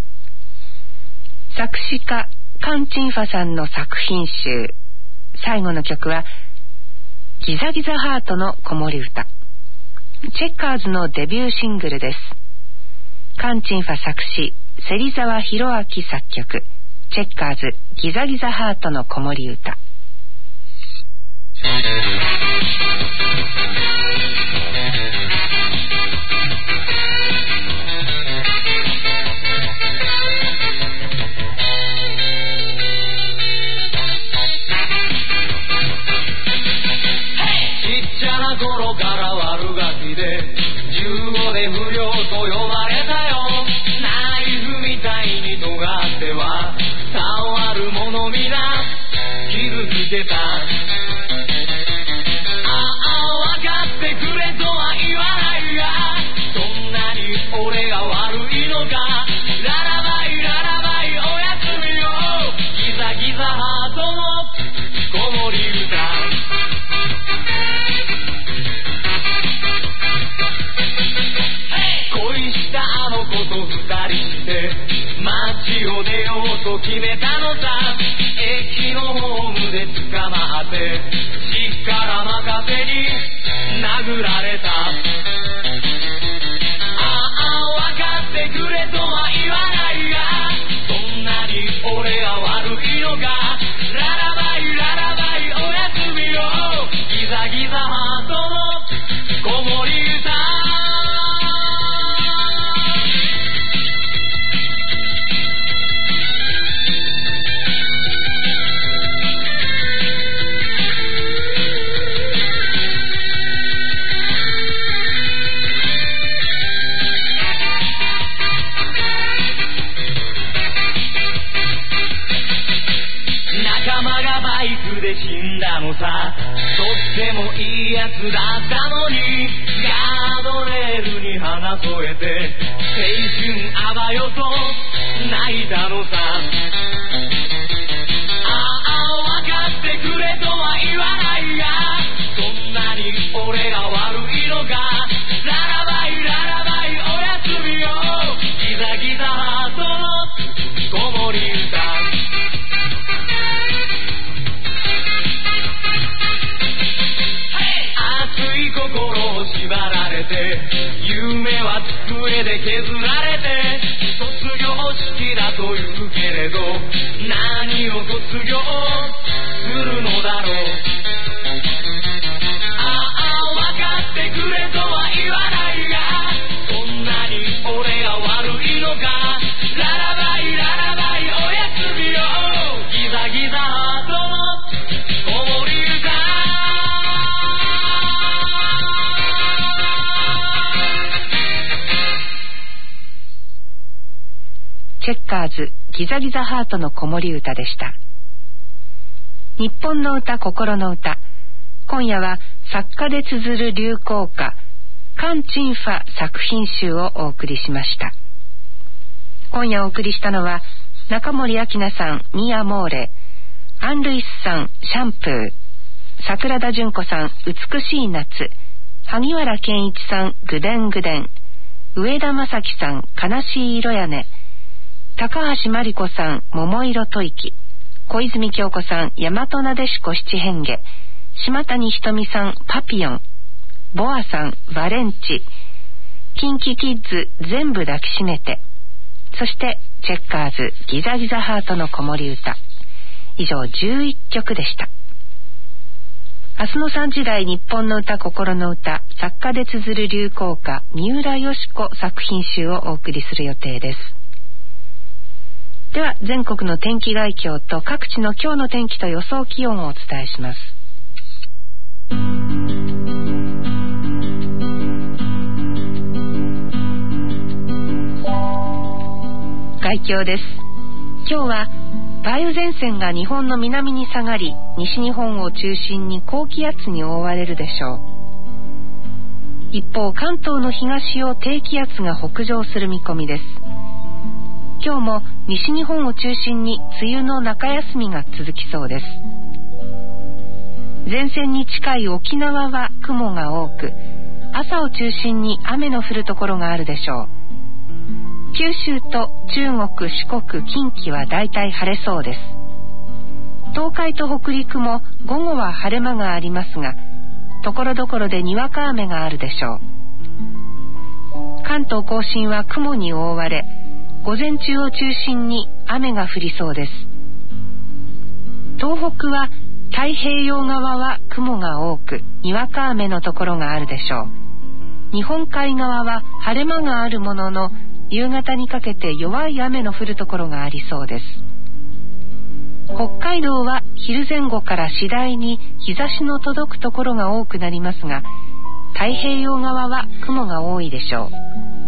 作詞家カン・チンファさんの作品集、最後の曲はギザギザハートの子守歌、チェッカーズのデビューシングルです。カン・チンファ作詞、芹沢博明作曲、 チェッカーズギザギザハートの子守歌。 頃から悪ガキでじゅうごで不良と呼ばれたよ。ナイフみたいに尖っては触るもの皆傷つけた。ああ分かってくれとは言わないが、そんなに俺が悪いのか。ララバイララバイおやすみよ、ギザギザハートの子守歌。あの子と二人して街を出ようと決めたのさ。駅のホームで捕まって力任せに殴られた。ああ分かってくれとは言わないが、そんなに俺が悪いのか。ララバイララバイおやすみよ、ギザギザハートの子守歌。で死んだのさ、とってもいいやつだったのに、ガードレールに花添えて青春あばよと泣いたのさ。ああ分かってくれとは言わないが、そんなに俺が悪いのか。ララバイララバイおやすみよ、ギザギザハートの子守歌。心を縛られて夢は机で削られて、卒業式だと言うけれど何を卒業するのだろう。ああ分かってくれとは言わないが、そんなに俺が悪いのか。ララバイララバイおやすみよ、ギザギザハートの子守歌。 チェッカーズギザギザハートの子守歌でした。日本の歌心の歌。今夜は作家で綴る流行歌カン・チンファ作品集をお送りしました。今夜お送りしたのは中森明菜さんミアモーレ、アン・ルイスさんシャンプー、桜田淳子さん美しい夏、萩原健一さんぐでんぐでん、上田正樹さん悲しい色やね、高橋真理子さん桃色吐息、小泉京子さん大和なでしこ七変化、島谷ひとみさんパピヨン、ボアさんバレンチ、キンキキッズ全部抱きしめて、そしてチェッカーズギザギザハートの子守歌。以上じゅういっきょくでした。明日のさんじ台日本の歌心の歌、作家で綴る流行歌三浦佳子作品集をお送りする予定です。では全国の天気概況と各地の今日の天気と予想気温をお伝えします。概況です。今日は梅雨前線が日本の南に下がり、西日本を中心に高気圧に覆われるでしょう。一方、関東の東を低気圧が北上する見込みです。今日も西日本を中心に梅雨の中休みが続きそうです。前線に近い沖縄は雲が多く、朝を中心に雨の降るところがあるでしょう。九州と中国、四国、近畿はだいたい晴れそうです。東海と北陸も午後は晴れ間がありますが、ところどころでにわか雨があるでしょう。関東甲信は雲に覆われ、 午前中を中心に雨が降りそうです。東北は太平洋側は雲が多く、にわか雨のところがあるでしょう。日本海側は晴れ間があるものの、夕方にかけて弱い雨の降るところがありそうです。北海道は昼前後から次第に日差しの届くところが多くなりますが、太平洋側は雲が多いでしょう。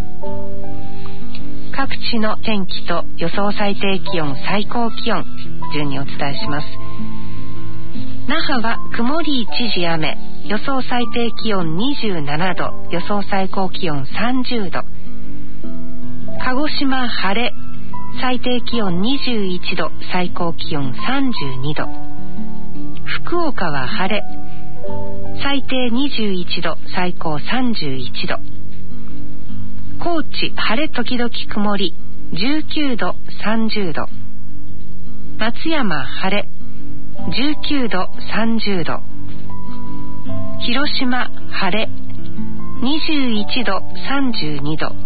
各地の天気と予想最低気温、最高気温、順にお伝えします。那覇は曇り一時雨、予想最低気温にじゅうななど、予想最高気温さんじゅうど。鹿児島晴れ、最低気温にじゅういちど、最高気温さんじゅうにど。福岡は晴れ、最低にじゅういちど、最高さんじゅういちど。高知晴れ時々曇り、じゅうきゅうど、さんじゅうど。松山晴れ、じゅうきゅうど、さんじゅうど。広島晴れ、にじゅういちど、さんじゅうにど。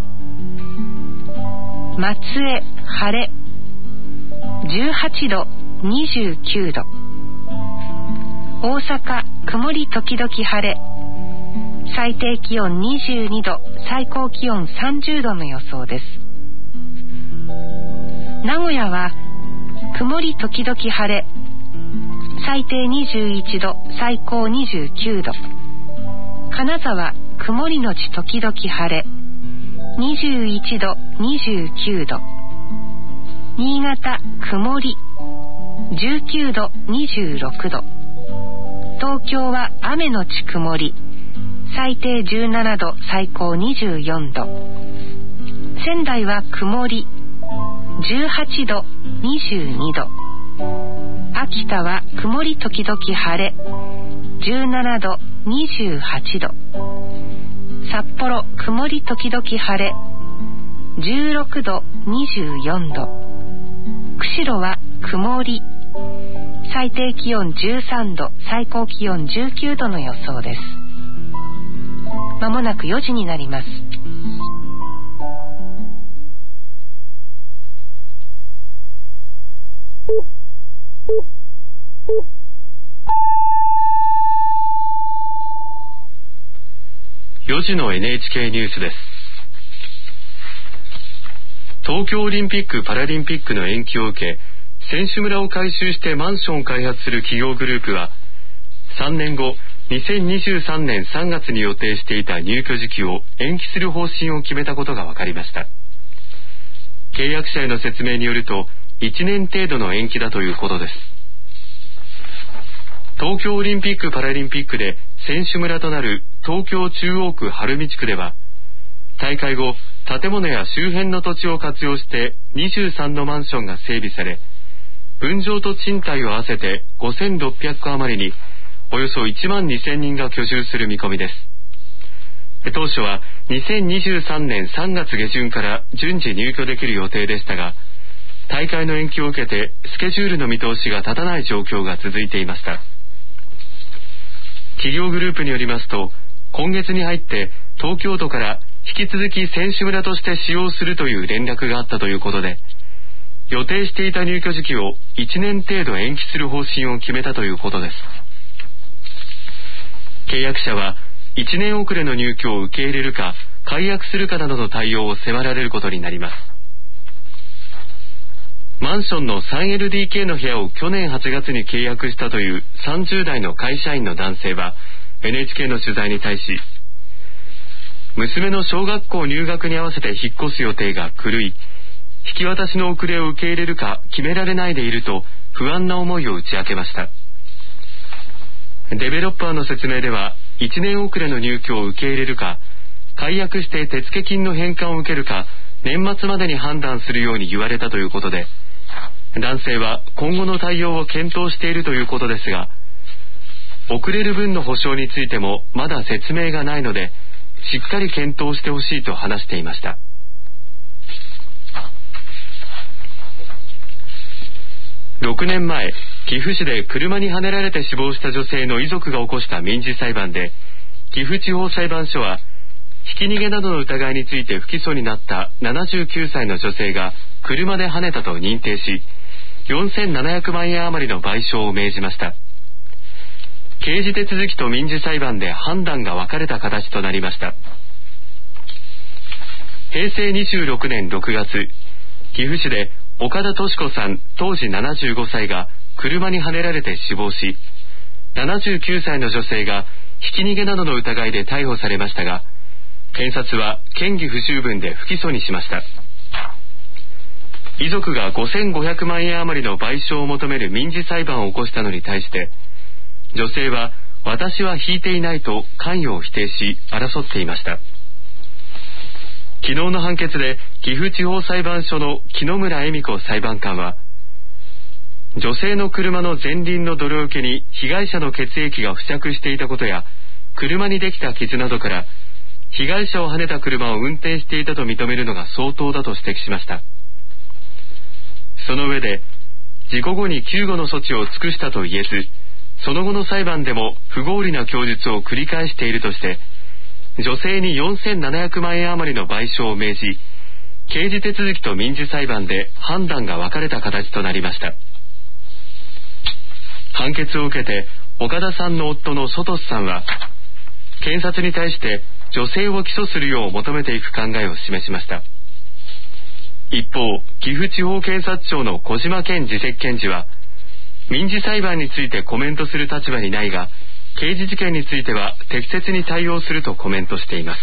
松江晴れ、じゅうはちど、にじゅうきゅうど。大阪曇り時々晴れ、最低気温にじゅうにど、最高気温さんじゅうどの予想です。名古屋は曇り時々晴れ、最低にじゅういちど、最高にじゅうきゅうど。金沢曇りのち時々晴れ、にじゅういちど、にじゅうきゅうど。新潟曇り、じゅうきゅうど、にじゅうろくど。東京は雨のち曇り、最低じゅうななど、最高にじゅうよんど。仙台は曇り、じゅうはちど、にじゅうにど。秋田は曇り時々晴れ、じゅうななど、にじゅうはちど。札幌曇り時々晴れ、じゅうろくど、にじゅうよんど。釧路は曇り、最低気温じゅうさんど、最高気温じゅうきゅうどの予想です。まもなくよじになります。 よじの エヌエイチケー ニュースです。東京オリンピック・パラリンピックの延期を受け、選手村を改修してマンションを開発する企業グループは、さんねんご、にせんにじゅうさんねんさんがつに予定していた入居時期を延期する方針を決めたことが分かりました。契約者への説明によると、いちねん程度の延期だということです。東京オリンピック・パラリンピックで選手村となる東京中央区晴海地区では、大会後、建物や周辺の土地を活用してにじゅうさんのマンションが整備され、分譲と賃貸を合わせてごせんろっぴゃくこ余りに、およそいちまんにせんにんが居住する見込みです。当初はにせんにじゅうさんねんさんがつ下旬から順次入居できる予定でしたが、大会の延期を受けてスケジュールの見通しが立たない状況が続いていました。企業グループによりますと、今月に入って東京都から引き続き選手村として使用するという連絡があったということで、予定していた入居時期をいちねん程度延期する方針を決めたということです。契約者はいちねん遅れの入居を受け入れるか解約するかなどの対応を迫られることになります。マンションの スリーエルディーケー の部屋を去年はちがつに契約したというさんじゅう代の会社員の男性は エヌエイチケー の取材に対し、娘の小学校入学に合わせて引っ越す予定が狂い、引き渡しの遅れを受け入れるか決められないでいると不安な思いを打ち明けました。デベロッパーの説明では、いちねん遅れの入居を受け入れるか、解約して手付金の返還を受けるか、年末までに判断するように言われたということで、男性は今後の対応を検討しているということですが、遅れる分の保証についてもまだ説明がないので、しっかり検討してほしいと話していました。ろくねんまえ、岐阜市で車にはねられて死亡した女性の遺族が起こした民事裁判で、岐阜地方裁判所はひき逃げなどの疑いについて不起訴になったななじゅうきゅうさいの女性が車で跳ねたと認定し、よんせんななひゃくまんえん余りの賠償を命じました。刑事手続きと民事裁判で判断が分かれた形となりました。へいせいにじゅうろくねんろくがつ、岐阜市で岡田敏子さん当時ななじゅうごさいが車にはねられて死亡し、ななじゅうきゅうさいの女性がひき逃げなどの疑いで逮捕されましたが、検察は嫌疑不十分で不起訴にしました。遺族がごせんごひゃくまんえん余りの賠償を求める民事裁判を起こしたのに対して、女性は私は引いていないと関与を否定し争っていました。昨日の判決で岐阜地方裁判所の木野村恵美子裁判官は、女性の車の前輪の泥除けに被害者の血液が付着していたことや、車にできた傷などから被害者をはねた車を運転していたと認めるのが相当だと指摘しました。その上で、事故後に救護の措置を尽くしたと言えず、その後の裁判でも不合理な供述を繰り返しているとして、女性によんせんななひゃくまんえん余りの賠償を命じ、刑事手続きと民事裁判で判断が分かれた形となりました。判決を受けて岡田さんの夫のソトスさんは、検察に対して女性を起訴するよう求めていく考えを示しました。一方、岐阜地方検察庁の小島健次席検事は、民事裁判についてコメントする立場にないが、刑事事件については適切に対応するとコメントしています。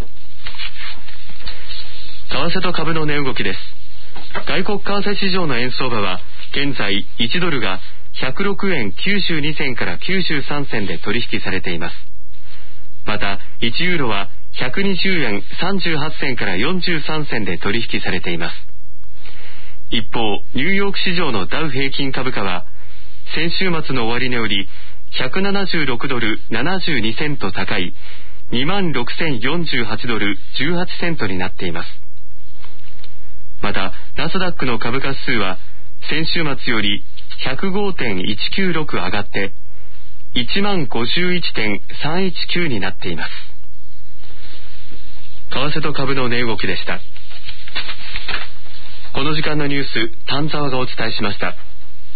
為替と株の値動きです。外国為替市場の円相場は現在いちドルがひゃくろくえんきゅうじゅうにせんからきゅうじゅうさんせんで取引されています。またいちユーロはひゃくにじゅうえんさんじゅうはちせんからよんじゅうさんせんで取引されています。一方、ニューヨーク市場のダウ平均株価は先週末の終値よりひゃくななじゅうろくドルななじゅうにセント高い にまんろくせんよんじゅうはちドルじゅうはちセントになっています。またナスダックの株価指数は先週末より ひゃくごてんいちきゅうろく 上がっていちまんごじゅういちてんさんいちきゅうになっています。為替と株の値動きでした。この時間のニュース、丹沢がお伝えしました。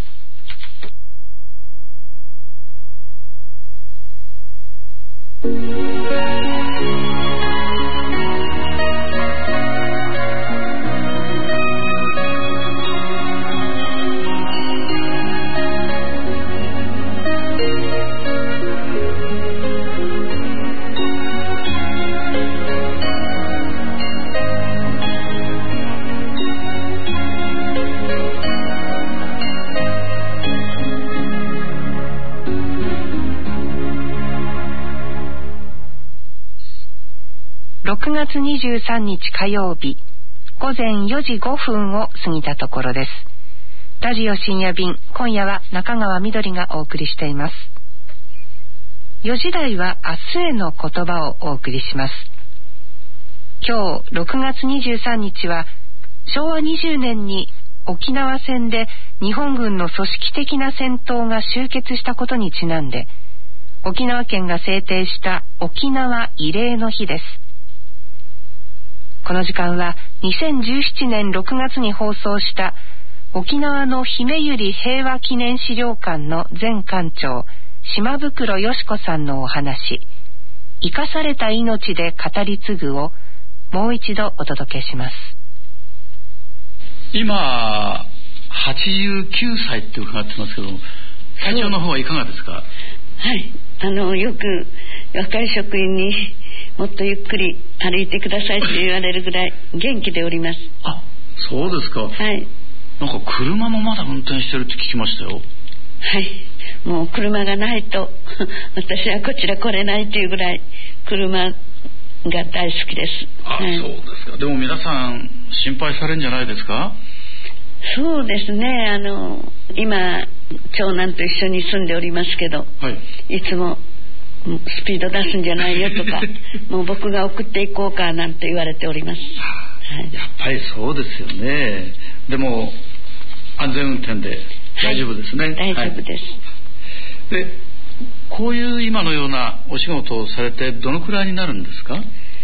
ろくがつにじゅうさんにち火曜日、午前よじごふんを過ぎたところです。ラジオ深夜便、今夜は中川みどりがお送りしています。よじ台は明日への言葉をお送りします。今日ろくがつにじゅうさんにちはしょうわにじゅうねんに沖縄戦で日本軍の組織的な戦闘が終結したことにちなんで、沖縄県が制定した沖縄慰霊の日です。この時間はにせんじゅうななねんろくがつに放送した沖縄のひめゆり平和記念資料館の前館長島袋よし子さんのお話、生かされた命で語り継ぐをもう一度お届けします。 今はちじゅうきゅうさいって伺ってますけど、体調の方はいかがですか？ はい、あのよく若い職員にもっとゆっくり歩いてくださいって言われるぐらい元気でおります。 あ、そうですか。 はい。 なんか車もまだ運転してるって聞きましたよ。 はい。もう車がないと私はこちら来れないというぐらい車が大好きです。 あ、はい、そうですか。でも皆さん心配されるんじゃないですか？ そうですね。あの今長男と一緒に住んでおりますけど、はい、いつもスピード出すんじゃないよとかもう僕が送っていこうかなんて言われております。 はい、やっぱりそうですよね。でも安全運転で大丈夫ですね。 はい、大丈夫です。 はい、でこういう今のようなお仕事をされてどのくらいになるんですか？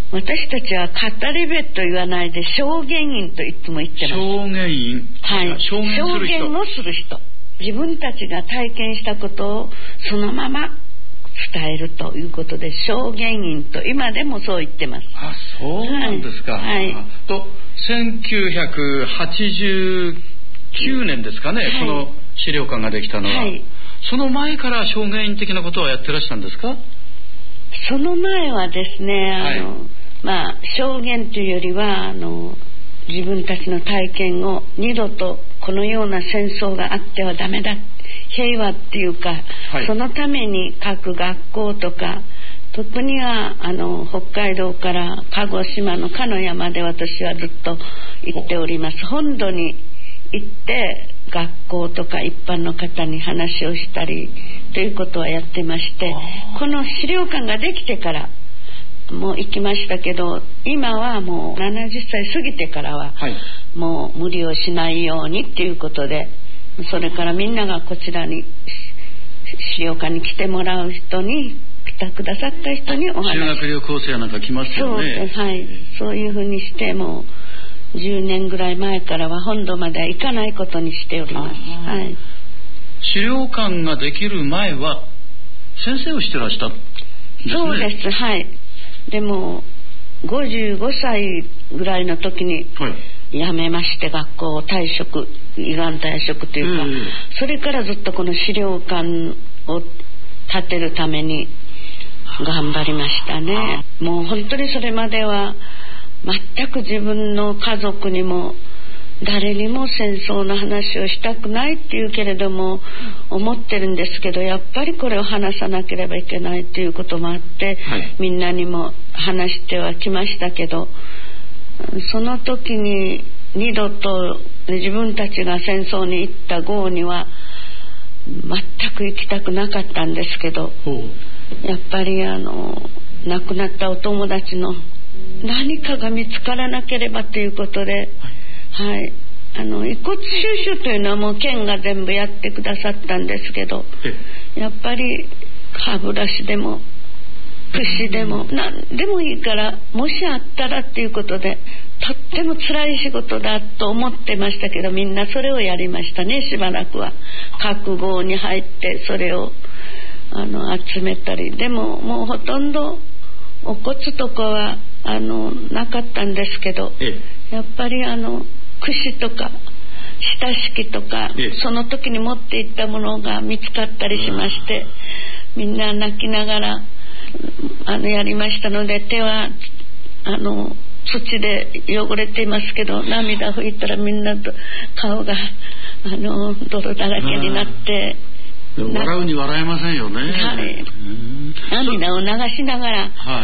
私たちは語り部と言わないで証言員といつも言ってます。 証言員、 はい、 証言する人、 証言をする人、自分たちが体験したことをそのまま伝えるということで証言員と今でもそう言ってます。 あ、そうなんですか。はい、とせんきゅうひゃくはちじゅうきゅうねんですかね、はい、この資料館ができたのは、はい、その前から証言員的なことはやってらしたんですか？ その前はですね、あの、はい、まあ証言というよりはあの自分たちの体験を二度とこのような戦争があってはダメだ、平和っていうか、はい、そのために各学校とか、特にはあの北海道から鹿児島の鹿の山で私はずっと行っております。本土に行って学校とか一般の方に話をしたりということはやってまして、この資料館ができてからもう行きましたけど、今はもうななじゅっさい過ぎてからはもう無理をしないようにっていうことで、それからみんながこちらに資料館に来てもらう人に、来てくださった人にお話、 修学旅行生なんか来ますよね。 そう、はい、そういうふうにしてもうじゅうねんぐらい前からは本土までは行かないことにしております。はい、 資料館ができる前は先生をしてらしたんですね。 そうです。はい。でもごじゅうごさいぐらいの時に辞めまして、学校を退職、依願退職というか、うん、それからずっとこの資料館を建てるために頑張りましたね。もう本当にそれまでは全く自分の家族にも誰にも戦争の話をしたくないっていうけれども思ってるんですけど、やっぱりこれを話さなければいけないっていうこともあって、はい、みんなにも話してはきましたけど、その時に二度と自分たちが戦争に行った号には全く行きたくなかったんですけど、やっぱりあの亡くなったお友達の何かが見つからなければということで、はい、あの遺骨収集というのはもう県が全部やってくださったんですけど、やっぱり歯ブラシでも櫛でも何でもいいからもしあったらっていうことで、とっても辛い仕事だと思ってましたけど、みんなそれをやりましたね。しばらくは各号に入ってそれをあの集めたり、でももうほとんどお骨とかはあのなかったんですけど、やっぱりあの櫛とか下敷とかその時に持っていったものが見つかったりしまして、みんな泣きながらあのやりましたので、手はあの土で汚れていますけど、涙拭いたらみんなと顔があの泥だらけになって、 笑うに笑えませんよね。 はい、涙を流しながら、はい、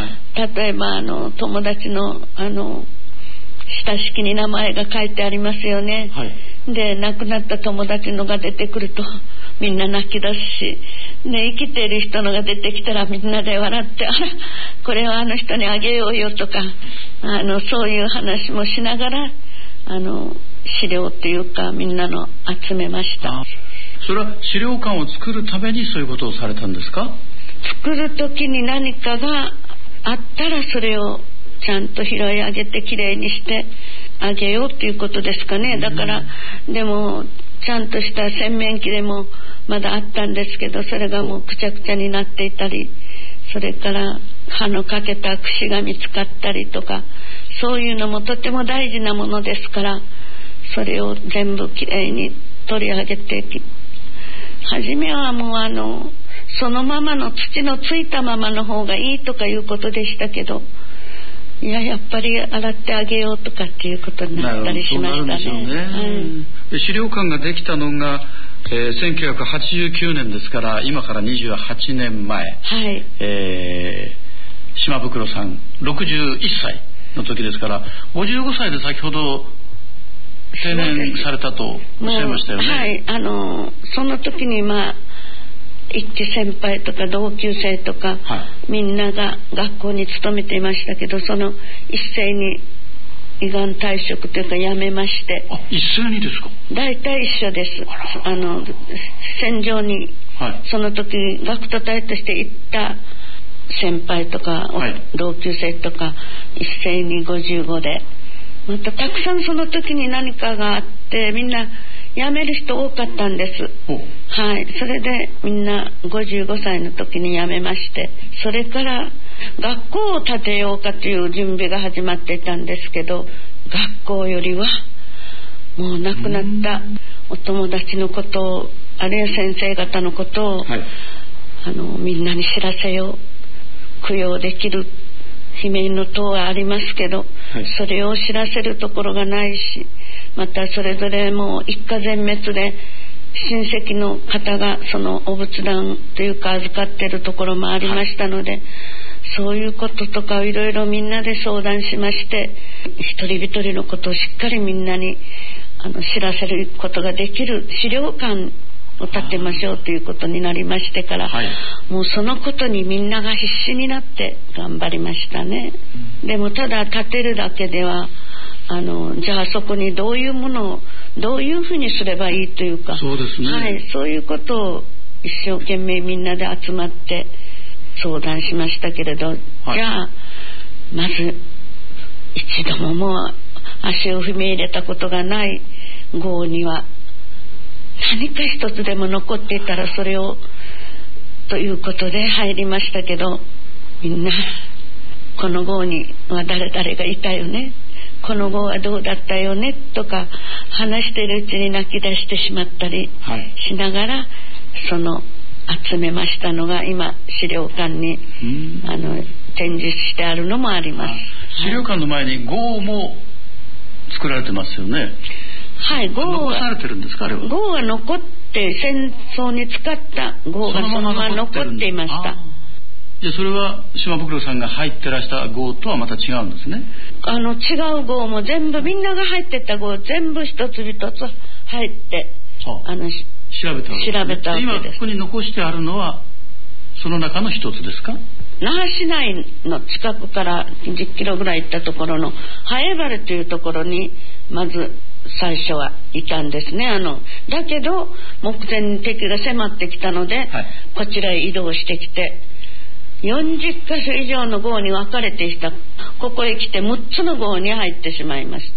例えばあの友達のあの下敷きに名前が書いてありますよね。はい、で亡くなった友達のが出てくるとみんな泣き出すし、で生きている人のが出てきたらみんなで笑って、あらこれはあの人にあげようよとか、あのそういう話もしながらあの資料っていうかみんなの集めました。 それは資料館を作るためにそういうことをされたんですか？ 作る時に何かがあったらそれをちゃんと拾い上げてきれいにしてあげようっていうことですかね。だからでもちゃんとした洗面器でもまだあったんですけど、それがもうくちゃくちゃになっていたり、それから歯のかけた櫛が見つかったりとか、そういうのもとても大事なものですから、それを全部きれいに取り上げて、初めはもうあのそのままの土のついたままの方がいいとかいうことでしたけど、いややっぱり洗ってあげようとかっていうことになったりしましたね。 そうなるんでしょうね。はい、資料館ができたのが、えー、せんきゅうひゃくはちじゅうきゅうねんですから、今からにじゅうはちねんまえ、はい、えー、島袋さんろくじゅういっさいの時ですから、ごじゅうごさいで先ほど定年されたとおっしゃいましたよね。 はい、あのその時にまあ一期先輩とか同級生とか、はい、みんなが学校に勤めていましたけど、その一斉に依願退職というか辞めまして。 あ、一斉にですか？ 大体一緒です。あの戦場に、はい、その時学徒隊として行った先輩とか、はい、同級生とか一斉にごじゅうごで、またたくさんその時に何かがあってみんな辞める人多かったんです。はい、それでみんなごじゅうごさいの時に辞めまして、それから学校を建てようかという準備が始まっていたんですけど、学校よりはもう亡くなったお友達のことを、あるいは先生方のことを、はい、あのみんなに知らせよう、供養できる悲鳴の塔はありますけど、はい、それを知らせるところがないし、またそれぞれもう一家全滅で親戚の方がそのお仏壇というか預かっているところもありましたので、はい、そういうこととかをいろいろみんなで相談しまして、一人一人のことをしっかりみんなにあの知らせることができる資料館を建てましょうということになりましてから、はい、もうそのことにみんなが必死になって頑張りましたね、うん、でもただ建てるだけではあのじゃあそこにどういうものをどういうふうにすればいいというか、 そうですね、 はい、そういうことを一生懸命みんなで集まって相談しましたけれど、はい、じゃあまず一度ももう足を踏み入れたことがない号には何か一つでも残っていたらそれをということで入りましたけど、みんなこの号には誰々がいたよね、この号はどうだったよねとか話しているうちに泣き出してしまったりしながら、はい、その集めましたのが今資料館にあの展示してあるのもあります。 資料館の前に号も作られてますよね。 はい、号が残されてるんですか、あれは。 号が残って、戦争に使った号がそのまま残っていました。 じゃあそれは島袋さんが入ってらした号とはまた違うんですね。 あの違う号も全部みんなが入ってた号全部一つ一つ入ってあの調べたわけですね。 調べたわけです。 今ここに残してあるのはその中の一つですか。 那覇市内の近くからじゅっキロぐらい行ったところのハエバルというところにまず最初はいたんですね。あのだけど目前に敵が迫ってきたので、はい、こちらへ移動してきてよんじゅっかしょ以上の号に分かれていた。ここへ来てむっつの号に入ってしまいました。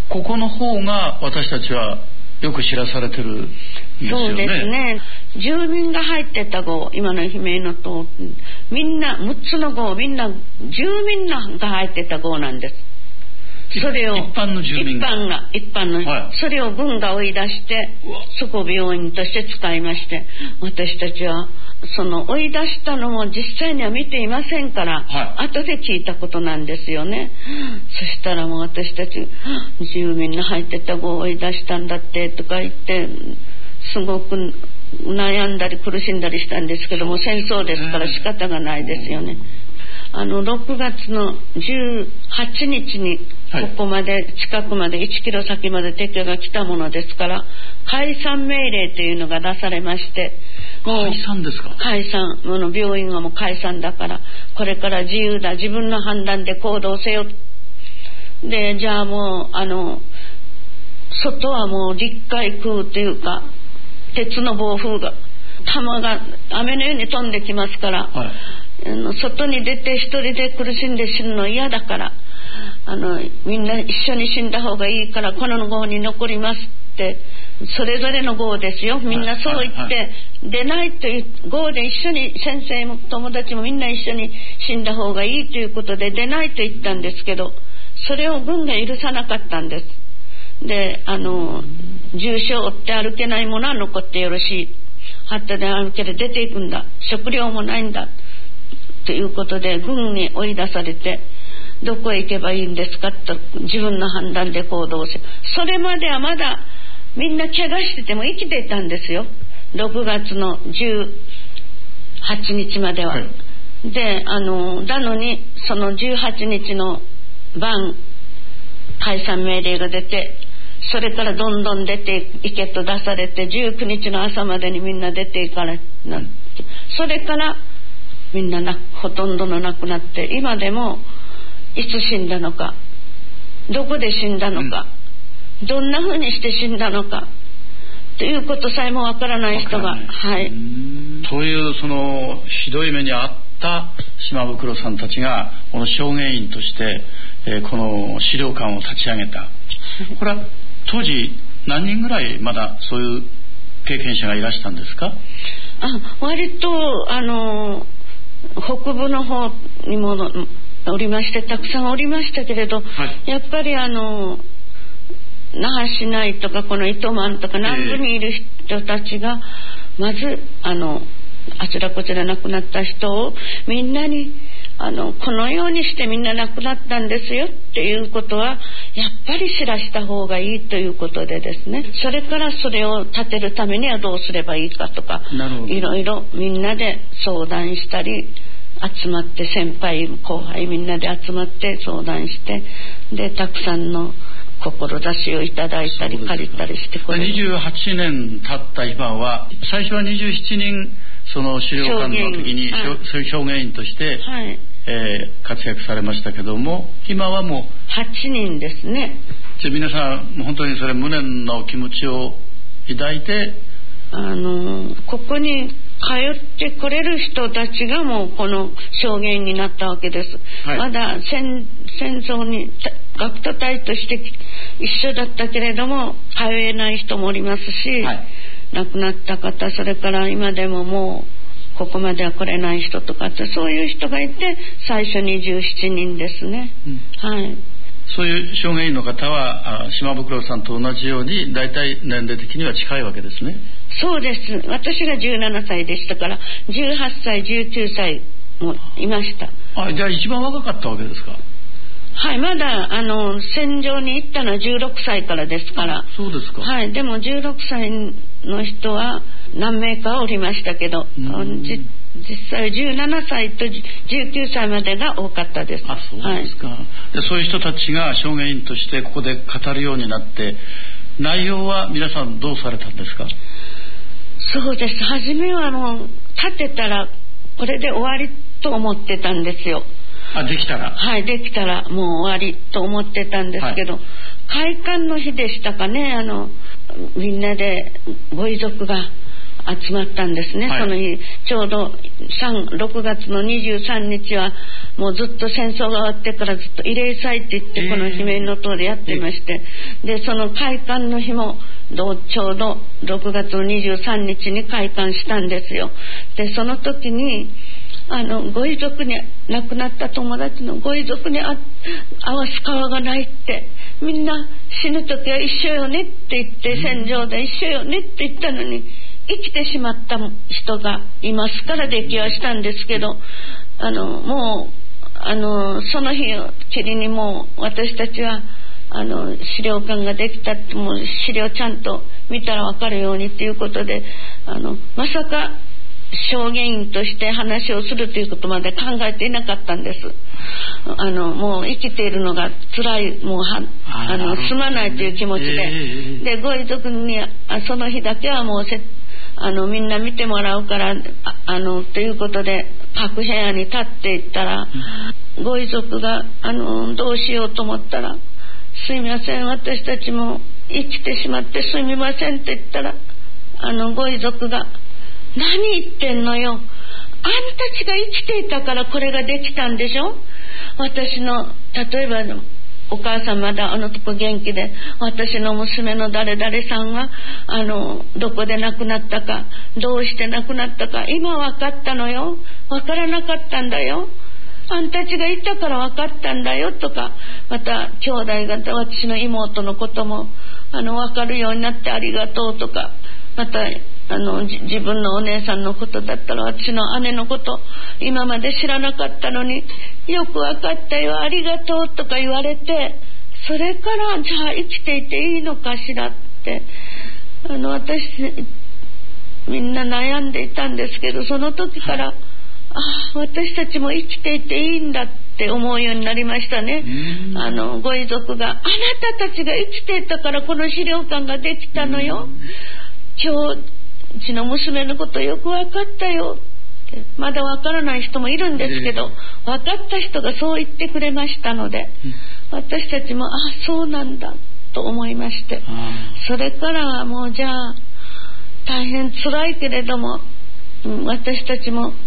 ここの方が私たちはよく知らされてるんですよね。 そうですね。住民が入ってた号、今の悲鳴の塔、みんなむっつの号、みんな住民が入ってた号なんです。それを一般の住民が一般が一般の、はい、それを軍が追い出してそこを病院として使いまして、私たちはその追い出したのも実際には見ていませんから、はい、後で聞いたことなんですよね。そしたらもう私たち住民の入ってた号を追い出したんだってとか言ってすごく悩んだり苦しんだりしたんですけども、戦争ですから仕方がないですよね。あのろくがつのじゅうはちにちにここまで、はい、近くまでいちキロ先まで敵が来たものですから解散命令というのが出されまして、 もう解散ですか。 解散、もの病院はもう解散だからこれから自由だ、自分の判断で行動せよ。でじゃあもうあの外はもう陸海空というか鉄の暴風が弾が雨のように飛んできますから、はい、あの外に出て一人で苦しんで死ぬの嫌だから、あのみんな一緒に死んだ方がいいからこの号に残りますってそれぞれの号ですよ、みんなそう言って、はいはいはい、出ないという号で一緒に先生も友達もみんな一緒に死んだ方がいいということで出ないと言ったんですけど、それを軍が許さなかったんです。であの重傷を負って歩けないものは残ってよろしい、はったで歩けて出ていくんだ、食料もないんだということで軍に追い出されて、どこへ行けばいいんですかと自分の判断で行動せ。それまではまだみんな怪我してても生きていたんですよ、ろくがつのじゅうはちにちまでは、はい、であのなのにそのじゅうはちにちの晩解散命令が出て、それからどんどん出ていけと出されてじゅうくにちの朝までにみんな出ていかれなって、それからみんななほとんどの亡くなって、今でもいつ死んだのか、どこで死んだのか、うん、どんな風にして死んだのかということさえもわからない人が、はい、 というそのひどい目にあっった島袋さんたちがこの証言員として、えー、この資料館を立ち上げた。これは当時何人ぐらいまだそういう経験者がいらしたんですか？ あ、割とあの北部の方にもおりまして、たくさんおりましたけれど、はい、やっぱりあの那覇市内とかこの糸満とか南部にいる人たちが、えー、まずあのあちらこちら亡くなった人をみんなにあのこのようにしてみんな亡くなったんですよっていうことはやっぱり知らした方がいいということでですね、それからそれを立てるためにはどうすればいいかとか、いろいろみんなで相談したり、集まって先輩後輩みんなで集まって相談して、でたくさんの志をいただいたり借りたりしてこれにじゅうはちねん経った今は、最初はにじゅうななにんその資料館の時にそういう証言員として、はい、えー、活躍されましたけども、今はもうはちにんですね。 じゃあ皆さん本当にそれ無念の気持ちを抱いて、 あのここに通ってくれる人たちがもうこの証言になったわけです、はい、まだ 戦, 戦争に学徒隊として一緒だったけれども通えない人もおりますし、はい、亡くなった方、それから今でももうここまでは来れない人とかって、そういう人がいて最初にじゅうななにんですね、うん、はい。 そういう証言員の方は島袋さんと同じように大体年齢的には近いわけですね。 そうです。私がじゅうななさいでしたからじゅうはっさいじゅうきゅうさいもいました。 あ、じゃあ一番若かったわけですか？ はい、まだあの戦場に行ったのはじゅうろくさいからですから。 そうですか。 はい、でもじゅうろくさいの人は何名かおりましたけど、じ実際じゅうななさいとじゅうきゅうさいまでが多かったです。 あ、そうですか、はい、でそういう人たちが証言員としてここで語るようになって、内容は皆さんどうされたんですか？ そうです。初めはもう立てたらこれで終わりと思ってたんですよ。 あ、できたらはい、できたらもう終わりと思ってたんですけど、はい、開館の日でしたかね、あのみんなでご遺族が集まったんですね、はい、その日ちょうどろくがつのにじゅうさんにちはもうずっと戦争が終わってからずっと慰霊祭って言ってこの姫の塔でやってまして、えー、でその開館の日もちょうどろくがつのにじゅうさんにちに開館したんですよ。でその時にあのご遺族に亡くなった友達のご遺族にあ合わす川がないって、みんな死ぬ時は一緒よねって言って、戦場で一緒よねって言ったのに生きてしまった人がいますから出来はしたんですけど、あのもうあのその日をきりにもう私たちはあの資料館ができたって、もう資料ちゃんと見たら分かるようにっていうことで、あのまさか証言員として話をするということまで考えていなかったんです。あのもう生きているのが辛い、もうはあのすまないという気持ちで、えー、でご遺族にその日だけはもうせあのみんな見てもらうから あ, あのということで各部屋に立っていったら、うん、ご遺族があのどうしようと思ったら、すいません私たちも生きてしまってすみませんって言ったら、あのご遺族が何言ってんのよ、あんたちが生きていたからこれができたんでしょ。私の例えばお母さんまだあのとこ元気で、私の娘の誰々さんはあのどこで亡くなったか、どうして亡くなったか今分かったのよ、分からなかったんだよ、あんたちがいたから分かったんだよとか、また兄弟方、私の妹のこともあの分かるようになってありがとうとか、またあの自分のお姉さんのことだったら私の姉のこと今まで知らなかったのによく分かったよありがとうとか言われて、それからじゃあ生きていていいのかしらってあの私みんな悩んでいたんですけど、その時から、はい、あ私たちも生きていていいんだって思うようになりましたね。あのご遺族があなたたちが生きていたからこの資料館ができたのよ、今日うちの娘のことよく分かったよって、まだ分からない人もいるんですけど、分かった人がそう言ってくれましたので、私たちもあそうなんだと思いまして、それからはもうじゃあ大変辛いけれども私たちも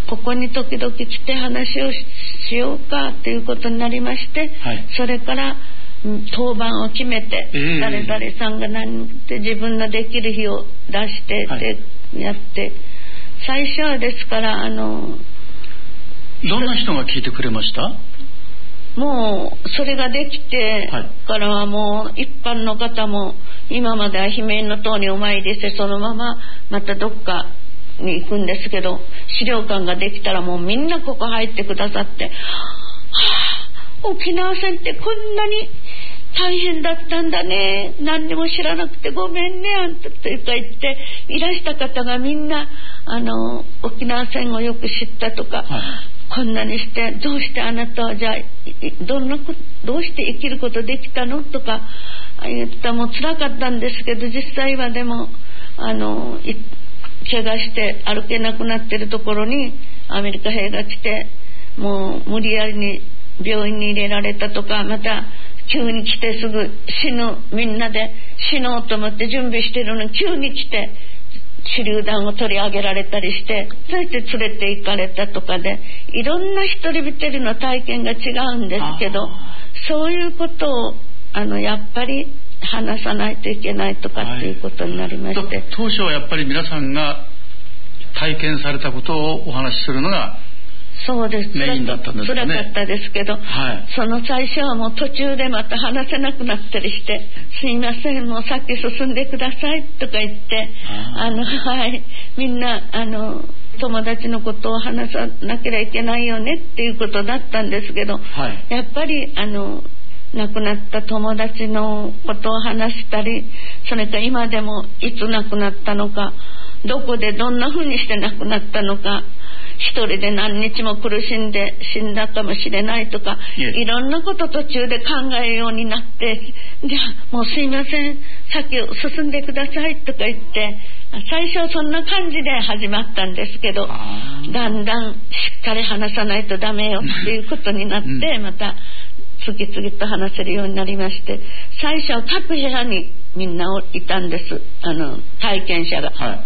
ここに時々来て話を し, しようかということになりまして、はい、それから当番を決めて、えー、誰々さんが何って自分のできる日を出してでやって、はい、最初はですからあのどんな人が聞いてくれました？ もうそれができてからはもう一般の方も今までは悲鳴の塔にお参りしてそのまままたどっかに行くんですけど、資料館ができたらもうみんなここ入ってくださって、はあ、沖縄戦ってこんなに大変だったんだね、何にも知らなくてごめんねあんたとか言っていらした方がみんなあの沖縄戦をよく知ったとか、はい、こんなにしてどうしてあなたはじゃあどんなどうして生きることできたのとか言ったらもう辛かったんですけど、実際はでもあの怪我して歩けなくなってるところにアメリカ兵が来てもう無理やりに病院に入れられたとか、また急に来てすぐ死ぬ、みんなで死のうと思って準備してるのに急に来て手榴弾を取り上げられたりして、そして連れて行かれたとかでいろんな一人一人の体験が違うんですけど、そういうことをあのやっぱり話さないといけないとかっていうことになりまして、はい、 当初はやっぱり皆さんが体験されたことをお話しするのがそうです、 メインだったんですかね。 辛かったですけど、はい、その最初はもう途中でまた話せなくなったりして、すいませんもう先進んでくださいとか言って、ああの、はい、みんなあの友達のことを話さなければいけないよねっていうことだったんですけど、はい、やっぱりあの亡くなった友達のことを話したり、それから今でもいつ亡くなったのか、どこでどんな風にして亡くなったのか、一人で何日も苦しんで死んだかもしれないとか、いろんなこと途中で考えるようになって、じゃあもうすいません先を進んでくださいとか言って、最初そんな感じで始まったんですけど、だんだんしっかり話さないとダメよっていうことになって、うん、また次々と話せるようになりまして、最初は各部屋にみんないたんです、あの体験者が、はい、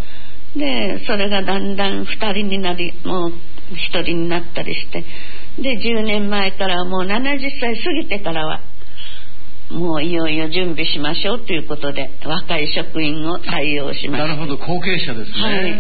でそれがだんだんふたりになり、もうひとりになったりして、でじゅうねんまえからもうななじゅっさい過ぎてからはもういよいよ準備しましょうということで若い職員を採用しました。 なるほど、後継者ですね。 はい、はい、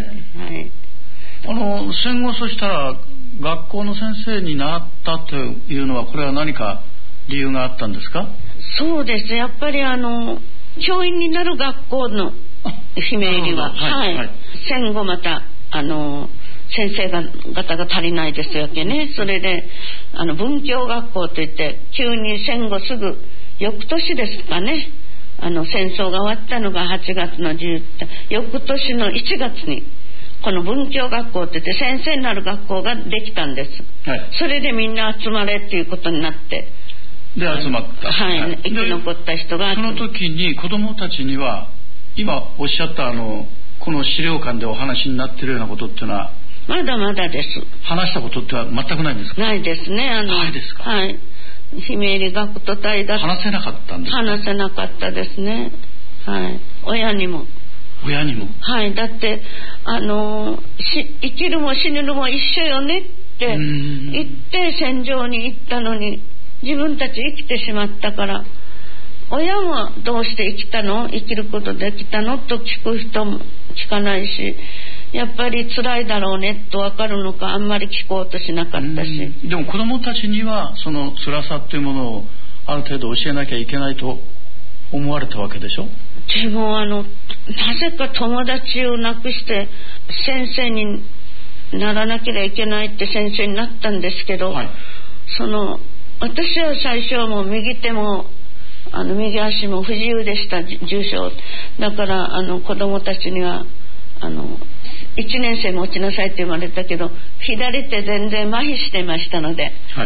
あの戦後そしたら学校の先生になったというのは、これは何か理由があったんですか？ そうです、やっぱりあの教員になる学校のひめ入りは、はいはい、戦後またあの先生が方が足りないですよけね。それであの文教学校といって急に戦後すぐ翌年ですかね、あの戦争が終わったのがはちがつのじゅう、翌年のいちがつにこの文教学校って言って先生になる学校ができたんです、はい、それでみんな集まれっていうことになって、 で集まった、 はいはい、生き残った人が、 その時に子どもたちには今おっしゃったあのこの資料館でお話になっているようなことっていうのはまだまだです。 話したことっては全くないんですか？ ないですね。あのないですか？ はい、ひめ入り学徒隊だと話せなかったんですか？ 話せなかったですね。はい、親にも親にも、 はい、だってあのし生きるも死ぬのも一緒よねって言って戦場に行ったのに自分たち生きてしまったから、親もどうして生きたの、生きることできたのと聞く人も聞かないし、やっぱり辛いだろうねと分かるのかあんまり聞こうとしなかったし、 でも子どもたちにはその辛さっていうものをある程度教えなきゃいけないと思われたわけでしょ？ でもあのなぜか友達を亡くして先生にならなければいけないって先生になったんですけど、はい、その私は最初はもう右手もあの右足も不自由でした、重症だからあの子供たちにはあのいちねん生も落ちなさいって言われたけど左手全然麻痺してましたので、はい、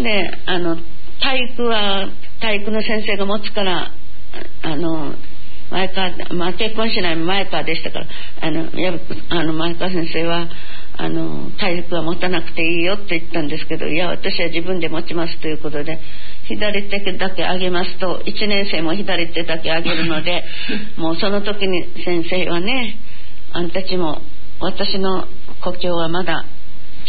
であの体育は体育の先生が持つからあの前川、まあ、結婚しない前川でしたからあのやあの前川先生はあの体育は持たなくていいよって言ったんですけど、いや私は自分で持ちますということで左手だけ上げますといちねん生も左手だけ上げるのでもうその時に先生はね、あんたちも私の故郷はまだ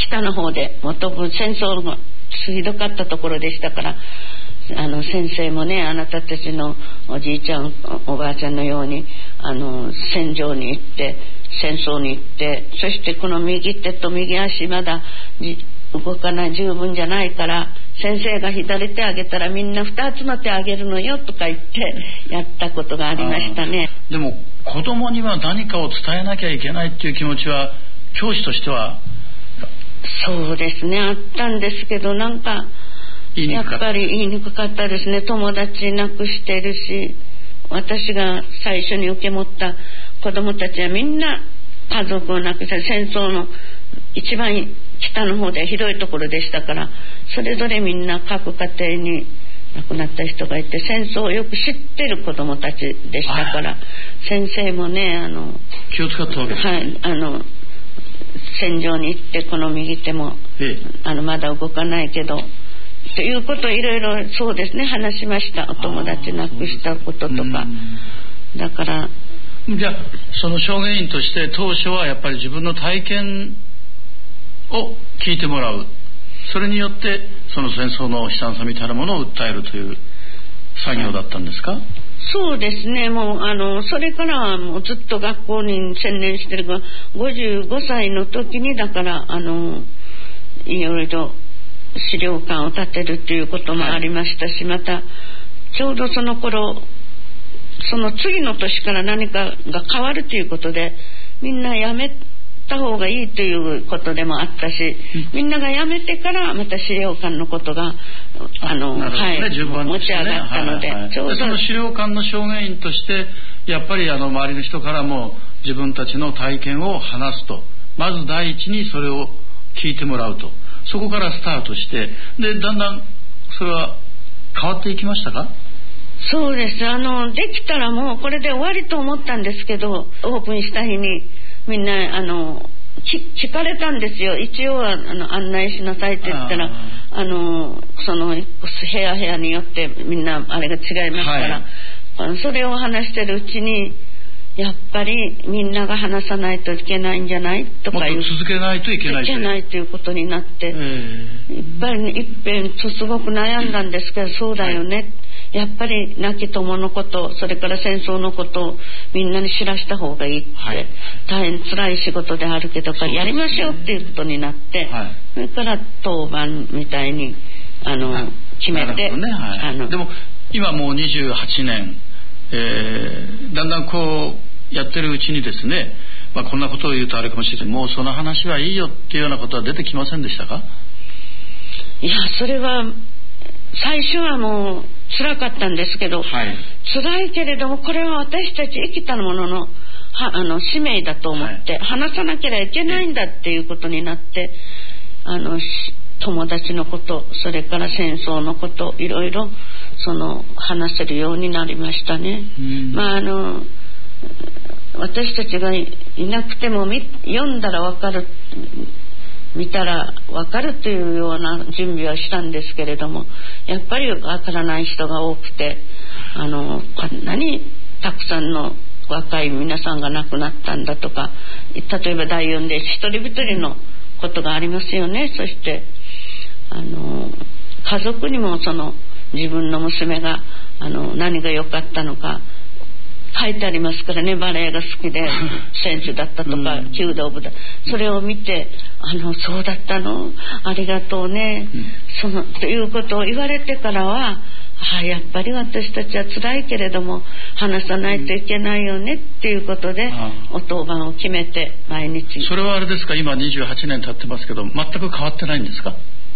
北の方でもともと戦争がひどかったところでしたから、あの先生もね、あなたたちのおじいちゃんおばあちゃんのようにあの戦場に行って戦争に行って、そしてこの右手と右足まだ動かない、十分じゃないから先生が左手あげたらみんな二つの手あげるのよとか言ってやったことがありましたね。 でも子供には何かを伝えなきゃいけないっていう気持ちは教師としてはそうですね、あったんですけど、なんかやっぱり言いにくかったですね。友達なくしてるし、私が最初に受け持った子供たちはみんな家族を亡くして戦争の一番北の方でひどいところでしたから、それぞれみんな各家庭に亡くなった人がいて、戦争をよく知ってる子供たちでしたから、先生もねあの気を使ったわけですね。 はい、あの戦場に行ってこの右手も、ええ、あのまだ動かないけどということをいろいろそうですね話しました。お友達亡くしたこととか。だからじゃあその証言員として当初はやっぱり自分の体験を聞いてもらう、それによってその戦争の悲惨さみたいなものを訴えるという作業だったんですか？ そうですね、もうあのそれからはもうずっと学校に専念してるが、ごじゅうごさいの時にだからあのいろいろと資料館を建てるということもありましたし、はい、またちょうどその頃その次の年から何かが変わるということでみんな辞めた方がいいということでもあったし、うん、みんなが辞めてからまた資料館のことがあの、ね、はい、順番ですね、持ち上がったので、はいはい、ちょうどその資料館の証言員としてやっぱりあの周りの人からも自分たちの体験を話すと、まず第一にそれを聞いてもらうと、そこからスタートして、でだんだんそれは変わっていきましたか？ そうです、あのできたらもうこれで終わりと思ったんですけど、オープンした日にみんなあの聞かれたんですよ。一応はあの案内しなさいって言ったら あ, あのその部屋部屋によってみんなあれが違いますから、はい、それを話してるうちにやっぱりみんなが話さないといけないんじゃないとかいう、 もっと続けないといけないいけないということになって、やっぱりいっぺんとすごく悩んだんですけど、そうだよね、はい、やっぱり亡き友のこと、それから戦争のことをみんなに知らした方がいいって、はい、大変辛い仕事であるけど、やりましょうっていうことになって、はい、それから当番みたいにあの、はい、決めて、ね、はい、 あのでも今もうにじゅうはちねん、えー、だんだんこうやってるうちにですね、まあ、こんなことを言うとあれかもしれない、もうその話はいいよっていうようなことは出てきませんでしたか？ いや、それは最初はもう辛かったんですけど、はい、辛いけれどもこれは私たち生きたもののはあの使命だと思って、はい、話さなければいけないんだっていうことになって、あの友達のこと、それから戦争のこと、いろいろその話せるようになりましたね。まああの私たちがいなくても読んだら分かる、見たら分かるというような準備はしたんですけれども、やっぱり分からない人が多くて、あのこんなにたくさんの若い皆さんが亡くなったんだとか、例えばだいよんで一人一人のことがありますよね。そしてあの家族にもその自分の娘があの何が良かったのか書いてありますからね。バレエが好きで選手だったとか、うん、弓道部だ、それを見て、あのそうだったの、ありがとうね、うん、そのということを言われてからは、あ、やっぱり私たちは辛いけれども話さないといけないよねっていうことで、うん、お当番を決めて毎日。 それはあれですか、今にじゅうはちねん経ってますけど全く変わってないんですか？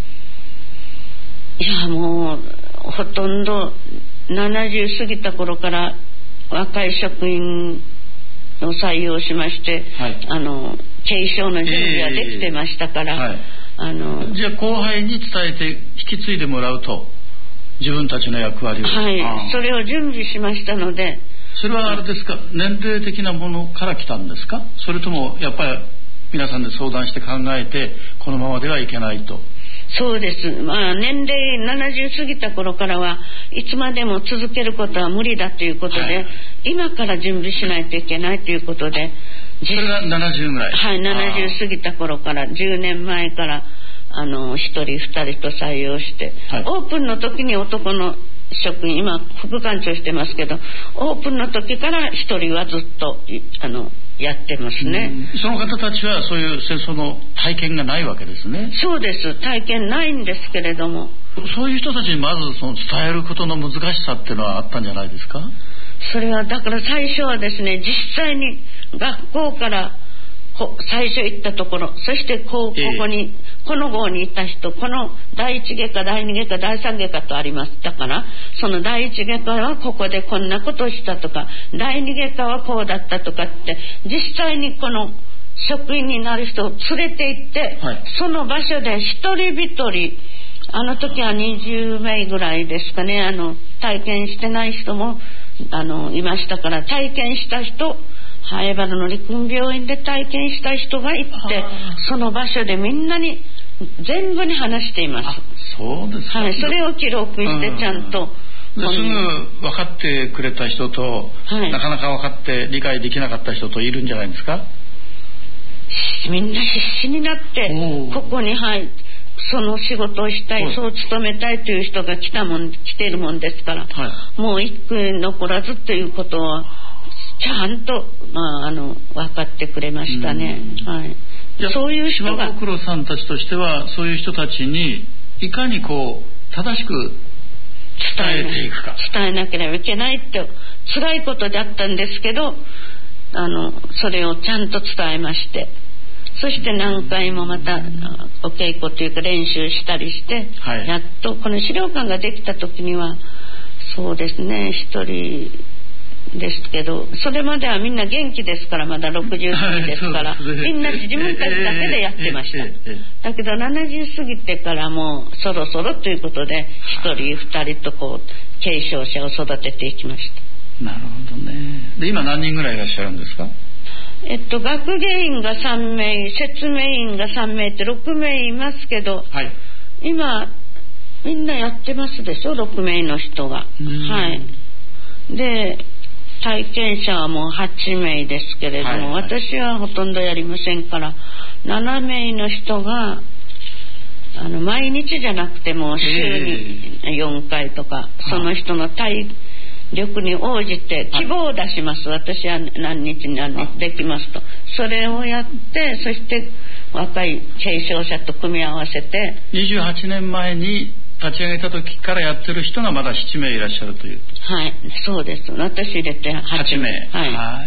いや、もうほとんどななじゅう過ぎた頃から若い職員を採用しまして、はい、あの継承の準備はできてましたから、えーはい、あのじゃあ後輩に伝えて引き継いでもらうと、自分たちの役割を、 はい、それを準備しましたので。 それはあれですか、年齢的なものから来たんですか？それともやっぱり皆さんで相談して考えてこのままではいけないと？ そうです、まあ、年齢ななじゅう過ぎた頃からはいつまでも続けることは無理だということで、はい、今から準備しないといけないということで、 それがななじゅうぐらい。 はい、ななじゅう過ぎた頃からじゅうねんまえからあのひとりふたりと採用して、はい、オープンの時に男の職員、今副館長してますけど、オープンの時からひとりはずっとあのやってますね。 その方たちはそういう戦争の体験がないわけですね。 そうです、体験ないんですけれども、 そういう人たちにまずその伝えることの難しさっていうのはあったんじゃないですか。 それはだから最初はですね、実際に学校からこ最初行ったところ、そしてこうここに、えー、この号にいた人、この第一外科第二外科第三外科とあります。だからその第一外科はここでこんなことをしたとか、第二外科はこうだったとかって、実際にこの職員になる人を連れて行って、はい、その場所で一人一人、あの時はにじゅうめいぐらいですかね、あの体験してない人もあのいましたから、体験した人、ハエバルの陸軍病院で体験した人が行って、その場所でみんなに全部に話しています。あ、 そうですか。 はい、それを記録してちゃんと、 うん、すぐ分かってくれた人と、はい、なかなか分かって理解できなかった人といるんじゃないですか。 みんな必死になってここに入ってその仕事をしたい、そう勤めたいという人が来たもん来ているもんですから、はい、もう一句残らずということはちゃんと、まあ、あの分かってくれましたね。はい、 じゃあそういう人が、島袋さんたちとしてはそういう人たちにいかにこう正しく伝えていくか、 伝えなければいけないって辛いことだったんですけど、あのそれをちゃんと伝えまして、そして何回もまたお稽古というか練習したりして、はい、やっとこの資料館ができた時にはそうですね、一人ですけど、それまではみんな元気ですから、まだろくじゅう過ぎですから、はい、みんな自分たちだけでやってました。だけどななじゅう過ぎてからもうそろそろということで一人二人とこう継承者を育てていきました。 なるほどね。で今何人ぐらいいらっしゃるんですか。 えっと、学芸員がさんめい、説明員がさんめいってろくめいいますけど、はい、今みんなやってますでしょ、ろくめいの人が。はい、で体験者はもうはちめいですけれども、はいはい、私はほとんどやりませんから、ななめいの人があの毎日じゃなくても週によんかいとか、えー、その人の体力に応じて希望を出します。私は何日に何日できますと、それをやって、そして若い継承者と組み合わせて、 にじゅうはちねんまえに立ち上げた時からやってる人がまだななめいいらっしゃるという。 はい、そうです。私入れてはちめい。はい。はい、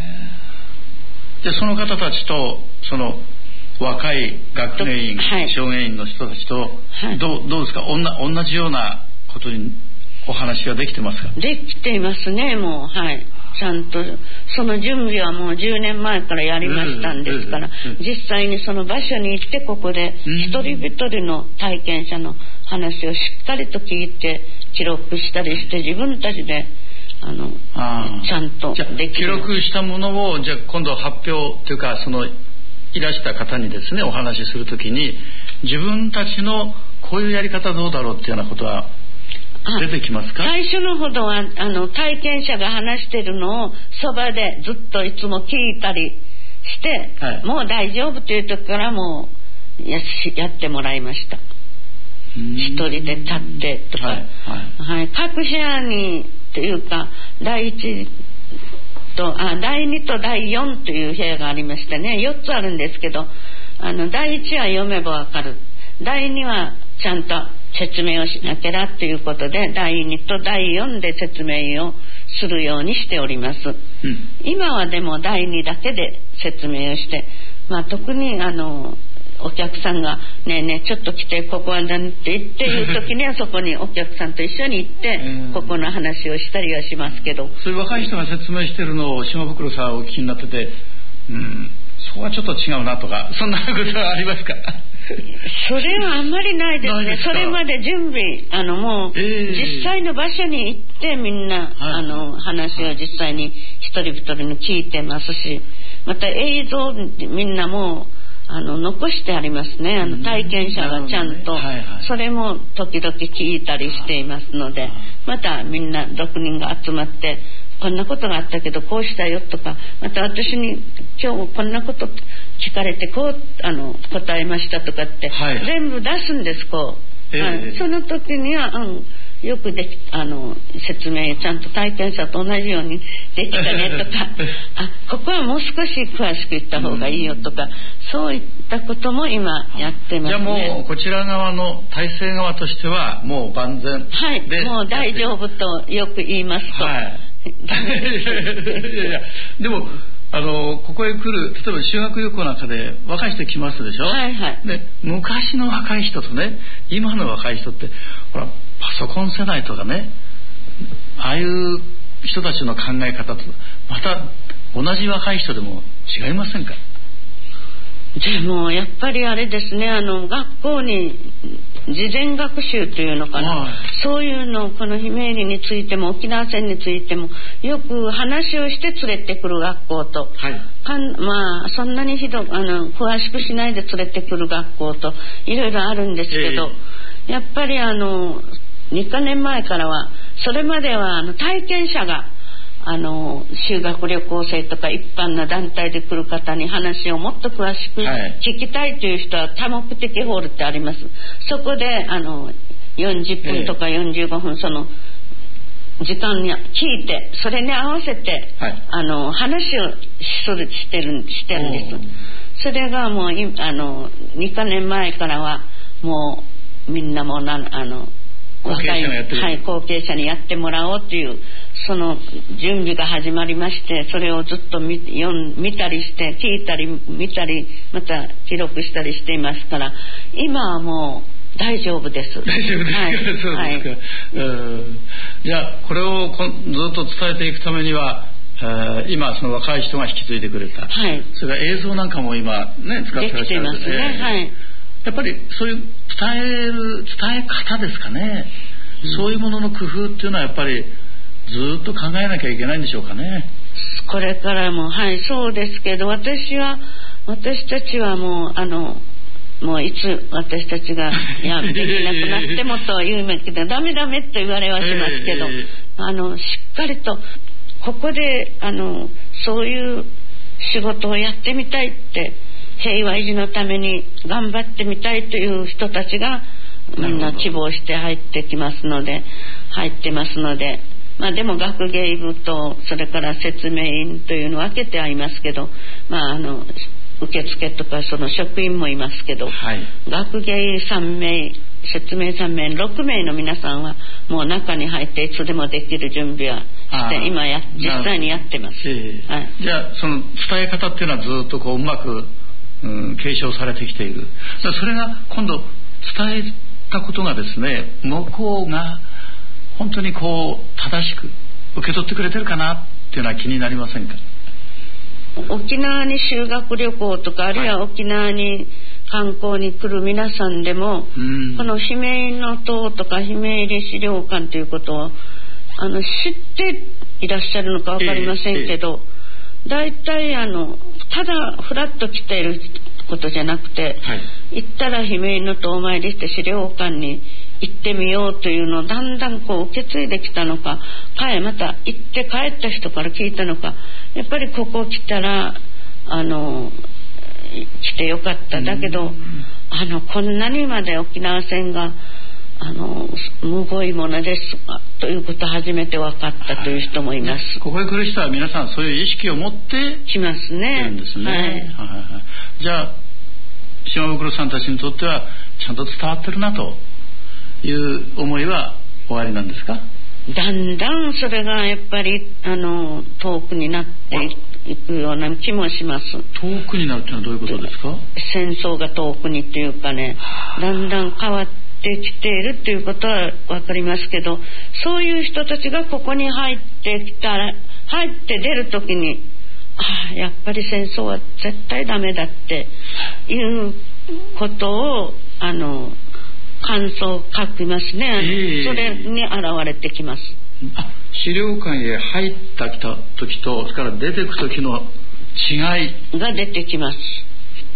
でその方たちとその若い学芸員、はい、証言員の人たちと、はい、どうどうですか、おんな同じようなことにお話ができてますか。 できていますね、もう。はい、ちゃんとその準備はもうじゅうねんまえからやりましたんですから、うんうんうん、実際にその場所に行ってここで一人一人の体験者の話をしっかりと聞いて記録したりして、自分たちであのあちゃんとできる。 記録したものをじゃあ今度発表というか、そのいらした方にですねお話しするときに、自分たちのこういうやり方どうだろうっていうようなことは出てきますか。 最初のほどはあの体験者が話しているのをそばでずっといつも聞いたりして、はい、もう大丈夫という時からもう や, やってもらいました。一人で立ってとか、はいはいはい、各部屋にというか第一とあだいにとだいよんという部屋がありましてね、よっつあるんですけど、あのだいいちは読めばわかる、だいにはちゃんと説明をしなきゃということでだいにとだいよんで説明をするようにしております。うん、今はでもだいにだけで説明をして、まあ、特にあのお客さんがねえねえちょっと来てここは何って言っていう時にはそこにお客さんと一緒に行ってここの話をしたりはしますけど、 そういう若い人が説明してるのを島袋さんお聞きになってて、うん、そこはちょっと違うなとか、そんなことはありますか。 それはあんまりないですね。それまで準備あのもう、えー、実際の場所に行ってみんな、はい、あの話を実際に一人一人に聞いてますし、また映像みんなもあの残してありますね。あの体験者がちゃんと、ねはいはい、それも時々聞いたりしていますので、またみんなろくにんが集まってこんなことがあったけどこうしたよとか、また私に今日こんなこと聞かれてこうあの答えましたとかって、はい、全部出すんですこう、えー、その時には、うんよくできあの説明ちゃんと体験者と同じようにできたねとかあここはもう少し詳しく言った方がいいよとか、うん、そういったことも今やってますね。 じゃあもうこちら側の体制側としてはもう万全で、 はい、もう大丈夫とよく言いますと、はい、 いやいやでもあのここへ来る例えば修学旅行なんかで若い人来ますでしょ、 はいはい、 で昔の若い人とね今の若い人ってほらパソコン世代とかねああいう人たちの考え方とまた同じ若い人でも違いませんか？ でもやっぱりあれですねあの学校に事前学習というのかな、はい、そういうのこのひめゆりについても沖縄戦についてもよく話をして連れてくる学校と、はい、かんまあそんなにひどあの詳しくしないで連れてくる学校といろいろあるんですけど、えー、やっぱりあのにかげつまえからはそれまではあの体験者があの修学旅行生とか一般の団体で来る方に話をもっと詳しく聞きたいという人は多目的ホールってあります。そこであのよんじゅっぷんとかよんじゅうごふんその時間に聞いてそれに合わせて、はい、あの話をしてる、してるんです。それがもうあのにかげつまえからはもうみんなもなあの後継者にやってる、 はい、後継者にやってもらおうというその準備が始まりましてそれをずっと 見, 見たりして聞いたり見たりまた記録したりしていますから今はもう大丈夫です。 大丈夫ですか、はい、そうですか、はい、うんじゃあこれをこずっと伝えていくためには今その若い人が引き継いでくれた、はい、それから映像なんかも今ね使ってらっしゃるんですね。できていますね、はい、やっぱりそういう伝える伝え方ですかね、うん、そういうものの工夫っていうのはやっぱりずっと考えなきゃいけないんでしょうかね。 これからもはいそうですけど私は私たちはもうあのもういつ私たちがいやできなくなってもと言うけどダメダメと言われはしますけど、えー、あのしっかりとここであのそういう仕事をやってみたいって平和維持のために頑張ってみたいという人たちがみんな希望して入ってきますので入ってますのでまあでも学芸部とそれから説明員というのを分けてはいますけどまああの受付とかその職員もいますけど、はい、学芸さんめい説明さんめいろくめいの皆さんはもう中に入っていつでもできる準備はして今や実際にやってます、 えーはい、じゃあその伝え方っていうのはずっとこううまく、うん、継承されてきている。それが今度伝えたことがですね向こうが本当にこう正しく受け取ってくれてるかなっていうのは気になりませんか？ 沖縄に修学旅行とかあるいは沖縄に観光に来る皆さんでも、はい、このひめゆりの塔とかひめゆり資料館ということをあの知っていらっしゃるのか分かりませんけど、えーえー、だいたいあのただフラッと来ていることじゃなくて、はい、行ったらひめゆりの塔お参りして資料館に行ってみようというのをだんだんこう受け継いできたのか帰また行って帰った人から聞いたのかやっぱりここ来たらあの来てよかっただけどあのこんなにまで沖縄戦があのむごいものですということを初めて分かったという人もいます、はい、 ここへ来る人は皆さんそういう意識を持って来ますね。 るんですね、はいはいはい、じゃあ島袋さんたちにとってはちゃんと伝わってるなという思いは終わりなんですか？ だんだんそれがやっぱりあの遠くになっていくような気もします。 遠くになるってのはどういうことですか？ 戦争が遠くにっていうかねだんだん変わってきているっていうことは分かりますけどそういう人たちがここに入ってきたら入って出るときにああやっぱり戦争は絶対ダメだっていうことをあの感想を書きますね、えー、それに現れてきます。 あ資料館へ入ってきた時とそれから出てく時の違いが出てきます。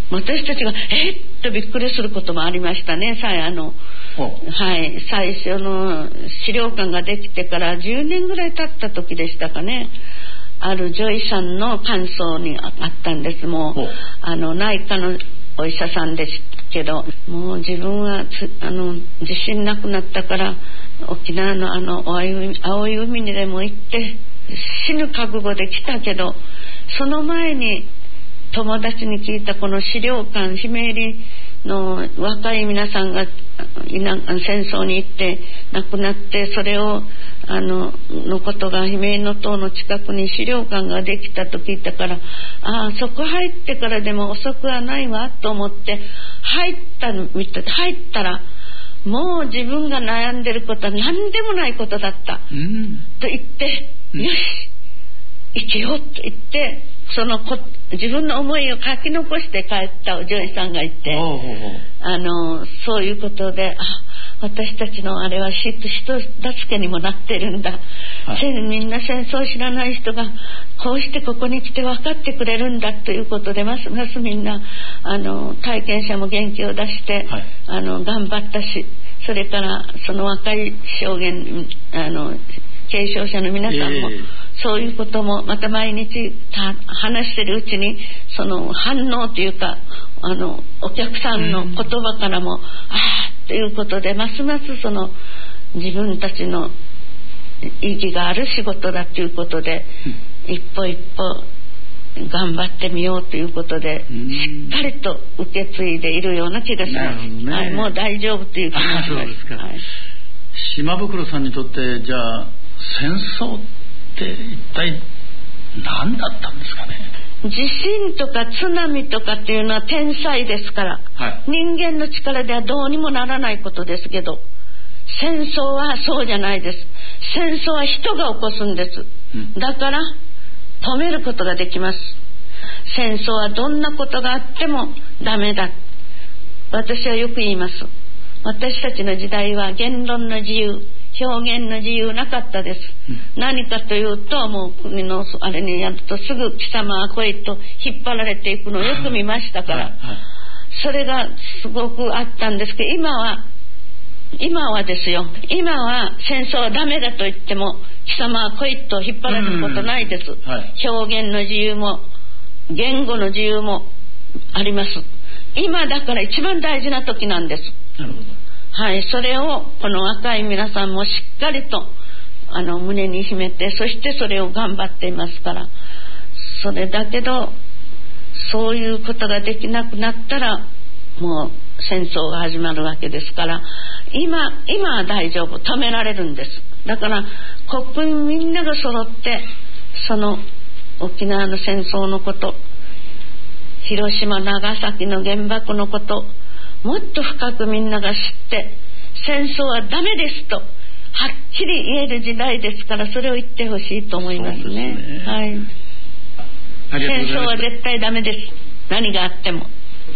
私たちがえっとびっくりすることもありましたね。さあの、はい、最初の資料館ができてからじゅうねんぐらい経った時でしたかね。ある女医さんの感想にあったんです。もうあの内科のお医者さんですけど、もう自分はあの自信なくなったから沖縄のあの青い、青い海にでも行って死ぬ覚悟で来たけど、その前に友達に聞いたこの資料館、ひめゆりの若い皆さんが戦争に行って亡くなって、それをあののことがひめゆりの塔の近くに資料館ができたと聞いたから、ああそこ入ってからでも遅くはないわと思って入ったの見て、入ったらもう自分が悩んでることは何でもないことだった、うん、と言って、うん、よし生きようと言ってそのこ自分の思いを書き残して帰ったお嬢さんがいて、おうおうあのそういうことで、あ私たちのあれは人助けにもなってるんだ、はい、みんな戦争を知らない人がこうしてここに来て分かってくれるんだということで、ますますみんなあの体験者も元気を出して、はい、あの頑張ったし、それからその若い証言あの継承者の皆さんも、えー、そういうこともまた毎日話してるうちにその反応というかあのお客さんの言葉からも、うん、ああということでますますその自分たちの意義がある仕事だということで、うん、一歩一歩頑張ってみようということで、うん、しっかりと受け継いでいるような気がします、ねはい、もう大丈夫という気がします。そうですか、はい、 島袋さんにとってじゃあ戦争って一体何だったんですかね。 地震とか津波とかっていうのは天災ですから、はい、人間の力ではどうにもならないことですけど、戦争はそうじゃないです。戦争は人が起こすんです、うん、だから止めることができます。戦争はどんなことがあってもダメだ。私はよく言います。私たちの時代は言論の自由、表現の自由なかったです、うん、何かというともう国のあれにやるとすぐ貴様は来いと引っ張られていくのをよく見ましたから、はいはい、それがすごくあったんですけど、今は今はですよ、今は戦争はダメだと言っても貴様は来いと引っ張られることないです、うんはい、表現の自由も言語の自由もあります。今だから一番大事な時なんです。なるほど、はい、それをこの若い皆さんもしっかりとあの胸に秘めて、そしてそれを頑張っていますから、それだけどそういうことができなくなったらもう戦争が始まるわけですから、今今は大丈夫、止められるんです。だから国民みんなが揃ってその沖縄の戦争のこと、広島長崎の原爆のこともっと深くみんなが知って、戦争はダメですとはっきり言える時代ですから、それを言ってほしいと思いますね。そうですね、はい、戦争は絶対ダメです。何があっても。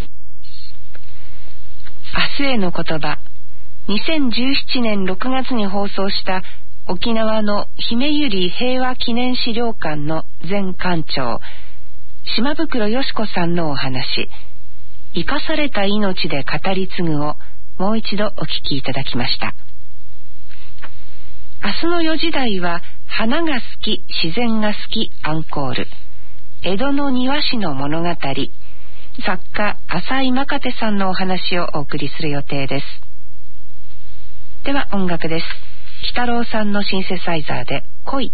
明日への言葉、にせんじゅうななねんろくがつに放送した沖縄のひめゆり平和記念資料館の前館長島袋よし子さんのお話、生かされた命で語り継ぐをもう一度お聞きいただきました。明日のよじ台は花が好き自然が好きアンコール、江戸の庭師の物語、作家浅井真勝さんのお話をお送りする予定です。では音楽です。北郎さんのシンセサイザーで恋。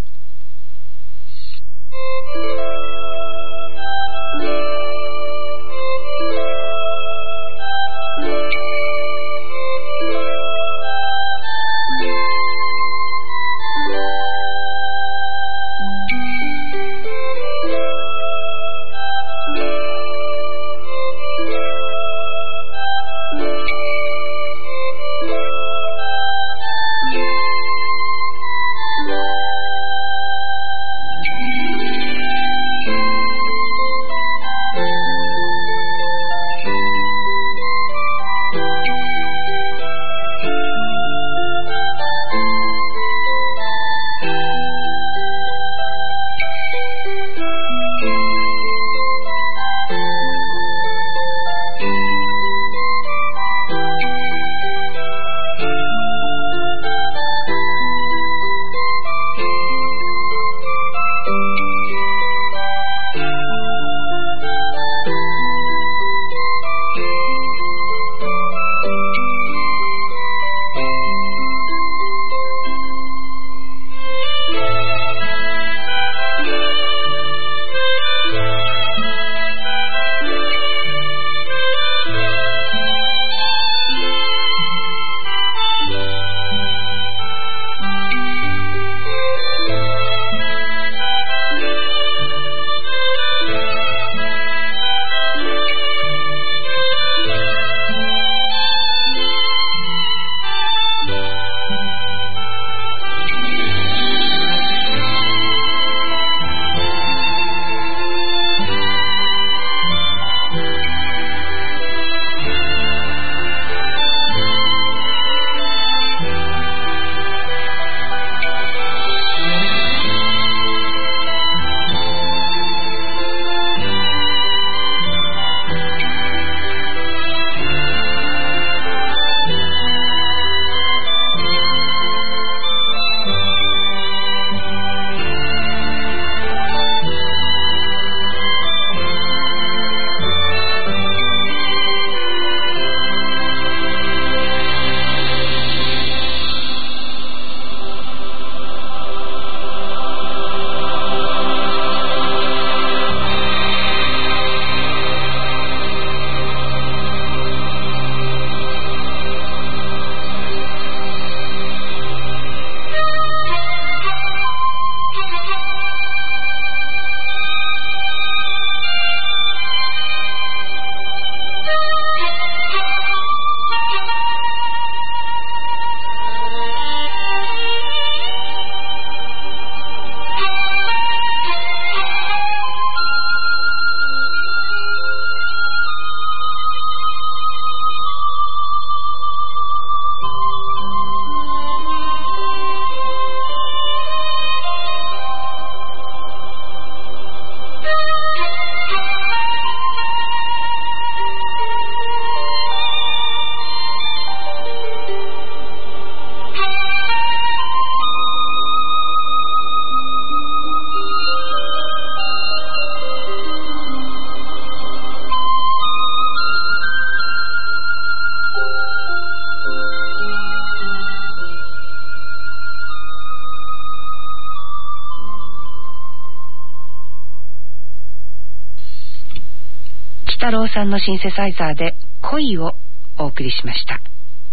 太郎さんのシンセサイザーで恋をお送りしました。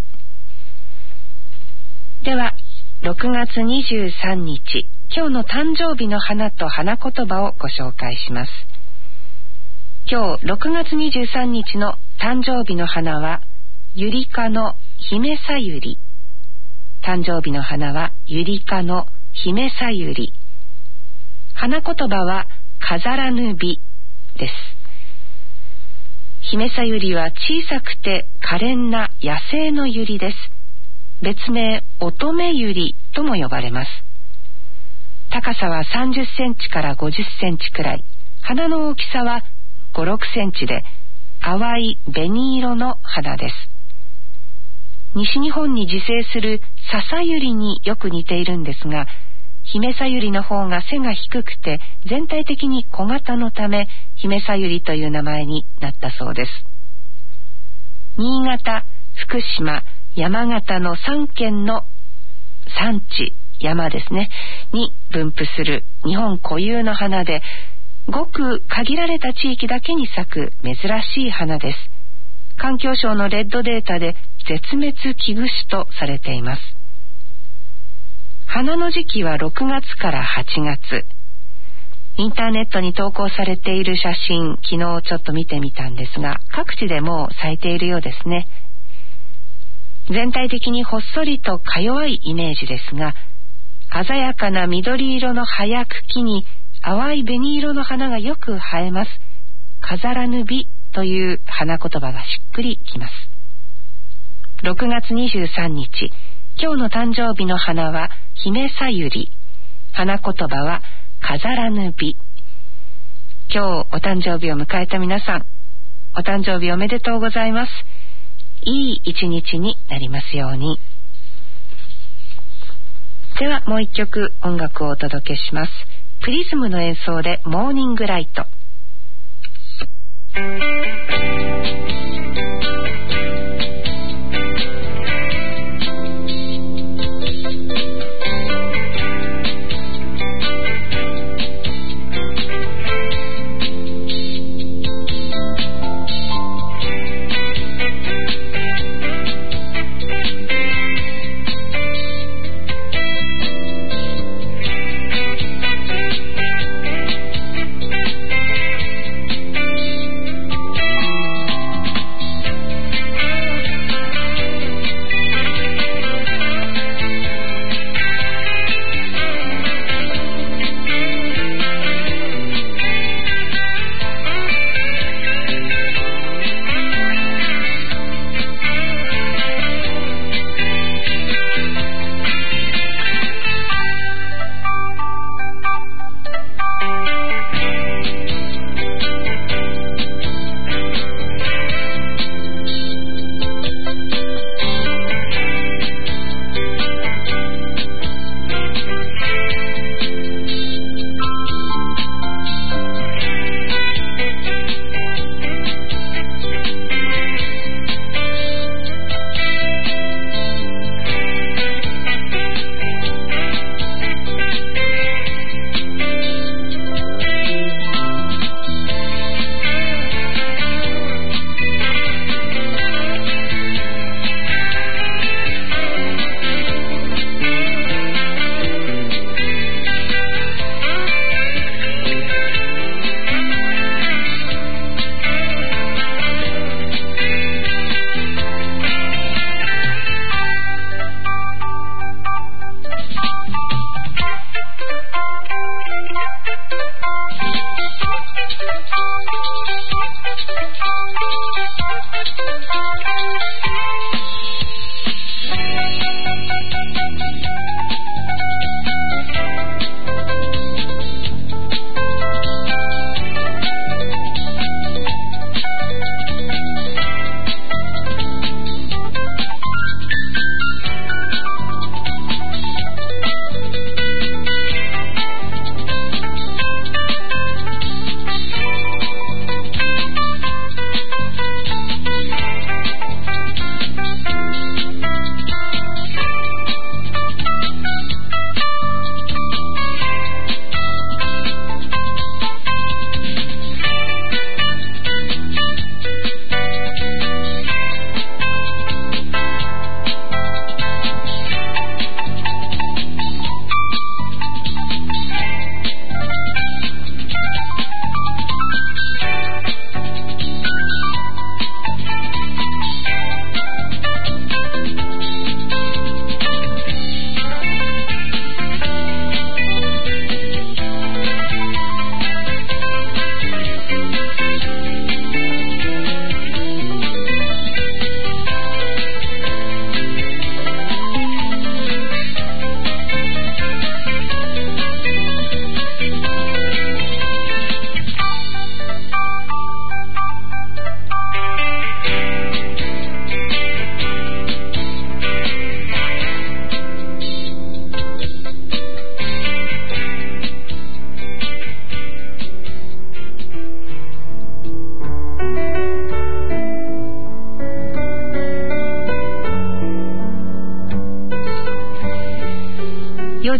ではろくがつにじゅうさんにち、今日の誕生日の花と花言葉をご紹介します。今日ろくがつにじゅうさんにちの誕生日の花はユリ科の姫さゆり。誕生日の花はユリ科の姫さゆり。花言葉は飾らぬ美です。姫さゆりは小さくて可憐な野生のユリです。別名乙女ユリとも呼ばれます。高さはさんじゅっセンチからごじゅっセンチくらい、花の大きさはご、ろくセンチで淡い紅色の花です。西日本に自生する笹ユリによく似ているんですが、姫さゆりの方が背が低くて全体的に小型のため姫さゆりという名前になったそうです。新潟、福島、山形のさんけんの山地、山ですねに分布する日本固有の花で、ごく限られた地域だけに咲く珍しい花です。環境省のレッドデータで絶滅危惧種とされています。花の時期はろくがつからはちがつ。インターネットに投稿されている写真、昨日ちょっと見てみたんですが、各地でもう咲いているようですね。全体的にほっそりとか弱いイメージですが、鮮やかな緑色の葉や茎に淡い紅色の花がよく映えます。飾らぬ美という花言葉がしっくりきます。ろくがつにじゅうさんにち、今日の誕生日の花は姫さゆり。花言葉は飾らぬ美。今日お誕生日を迎えた皆さん、お誕生日おめでとうございます。いい一日になりますように。ではもう一曲音楽をお届けします。プリズムの演奏でモーニングライト。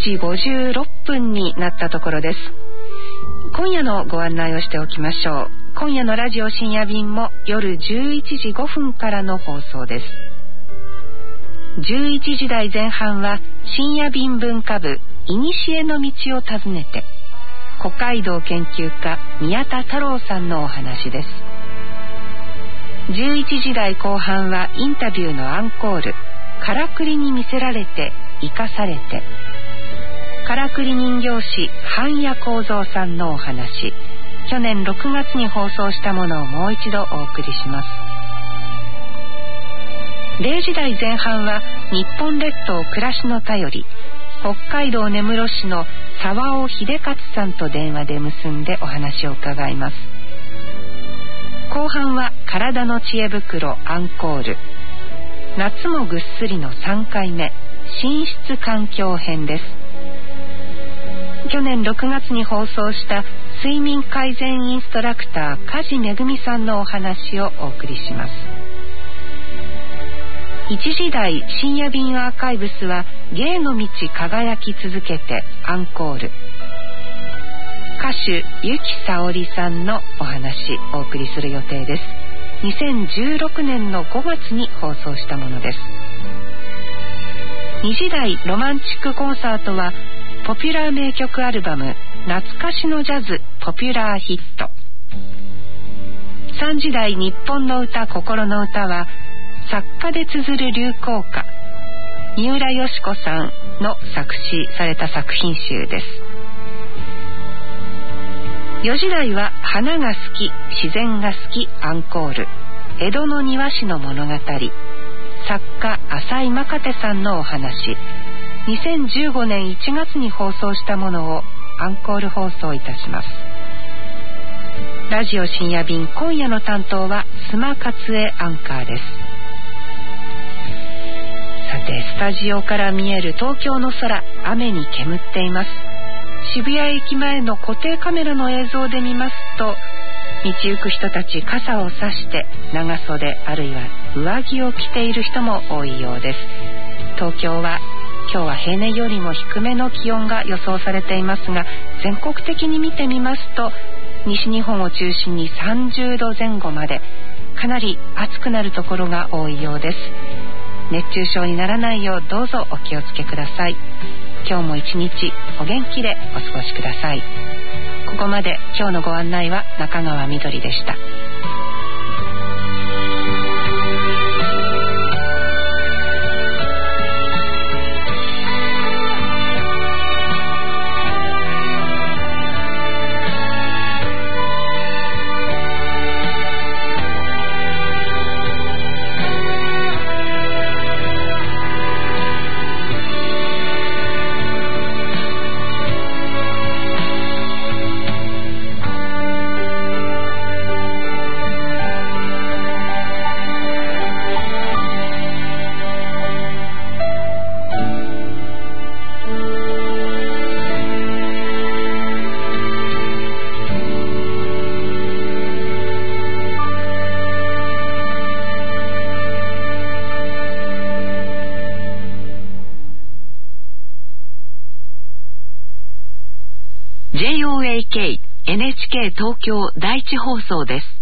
じごじゅうろっぷんになったところです。今夜のご案内をしておきましょう。今夜のラジオ深夜便も夜じゅういちじごふんからの放送です。じゅういちじ台前半は深夜便文化部いにしえの道を訪ねて、古街道研究家宮田太郎さんのお話です。じゅういちじ台後半はインタビューのアンコール、からくりに魅せられて生かされて、からくり人形師半谷幸三さんのお話、去年ろくがつに放送したものをもう一度お送りします。れいじ台前半は日本列島暮らしの便り、北海道根室市の沢尾秀勝さんと電話で結んでお話を伺います。後半は体の知恵袋アンコール、夏もぐっすりのさんかいめ、寝室環境編です。去年ろくがつに放送した睡眠改善インストラクター梶めぐみさんのお話をお送りします。いちじ台深夜便アーカイブスは芸の道輝き続けてアンコール、歌手由紀さおりさんのお話お送りする予定です。にせんじゅうろくねんのごがつに放送したものです。にじ台ロマンチックコンサートはポピュラー名曲アルバム懐かしのジャズポピュラーヒット。さんじ台日本の歌心の歌は作家で綴る流行歌、三浦佳子さんの作詞された作品集です。よじ台は花が好き自然が好きアンコール、江戸の庭師の物語、作家浅井真手さんのお話、にせんじゅうごねんいちがつに放送したものをアンコール放送いたします。ラジオ深夜便、今夜の担当は須磨勝恵アンカーです。さて、スタジオから見える東京の空、雨に煙っています。渋谷駅前の固定カメラの映像で見ますと、道行く人たち傘を差して長袖あるいは上着を着ている人も多いようです。東京は今日は平年よりも低めの気温が予想されていますが、全国的に見てみますと西日本を中心にさんじゅうどぜん後までかなり暑くなるところが多いようです。熱中症にならないようどうぞお気をつけください。今日も一日お元気でお過ごしください。ここまで今日のご案内は中川みどりでした。ジェイオーエーケー エヌエイチケー 東京第一放送です。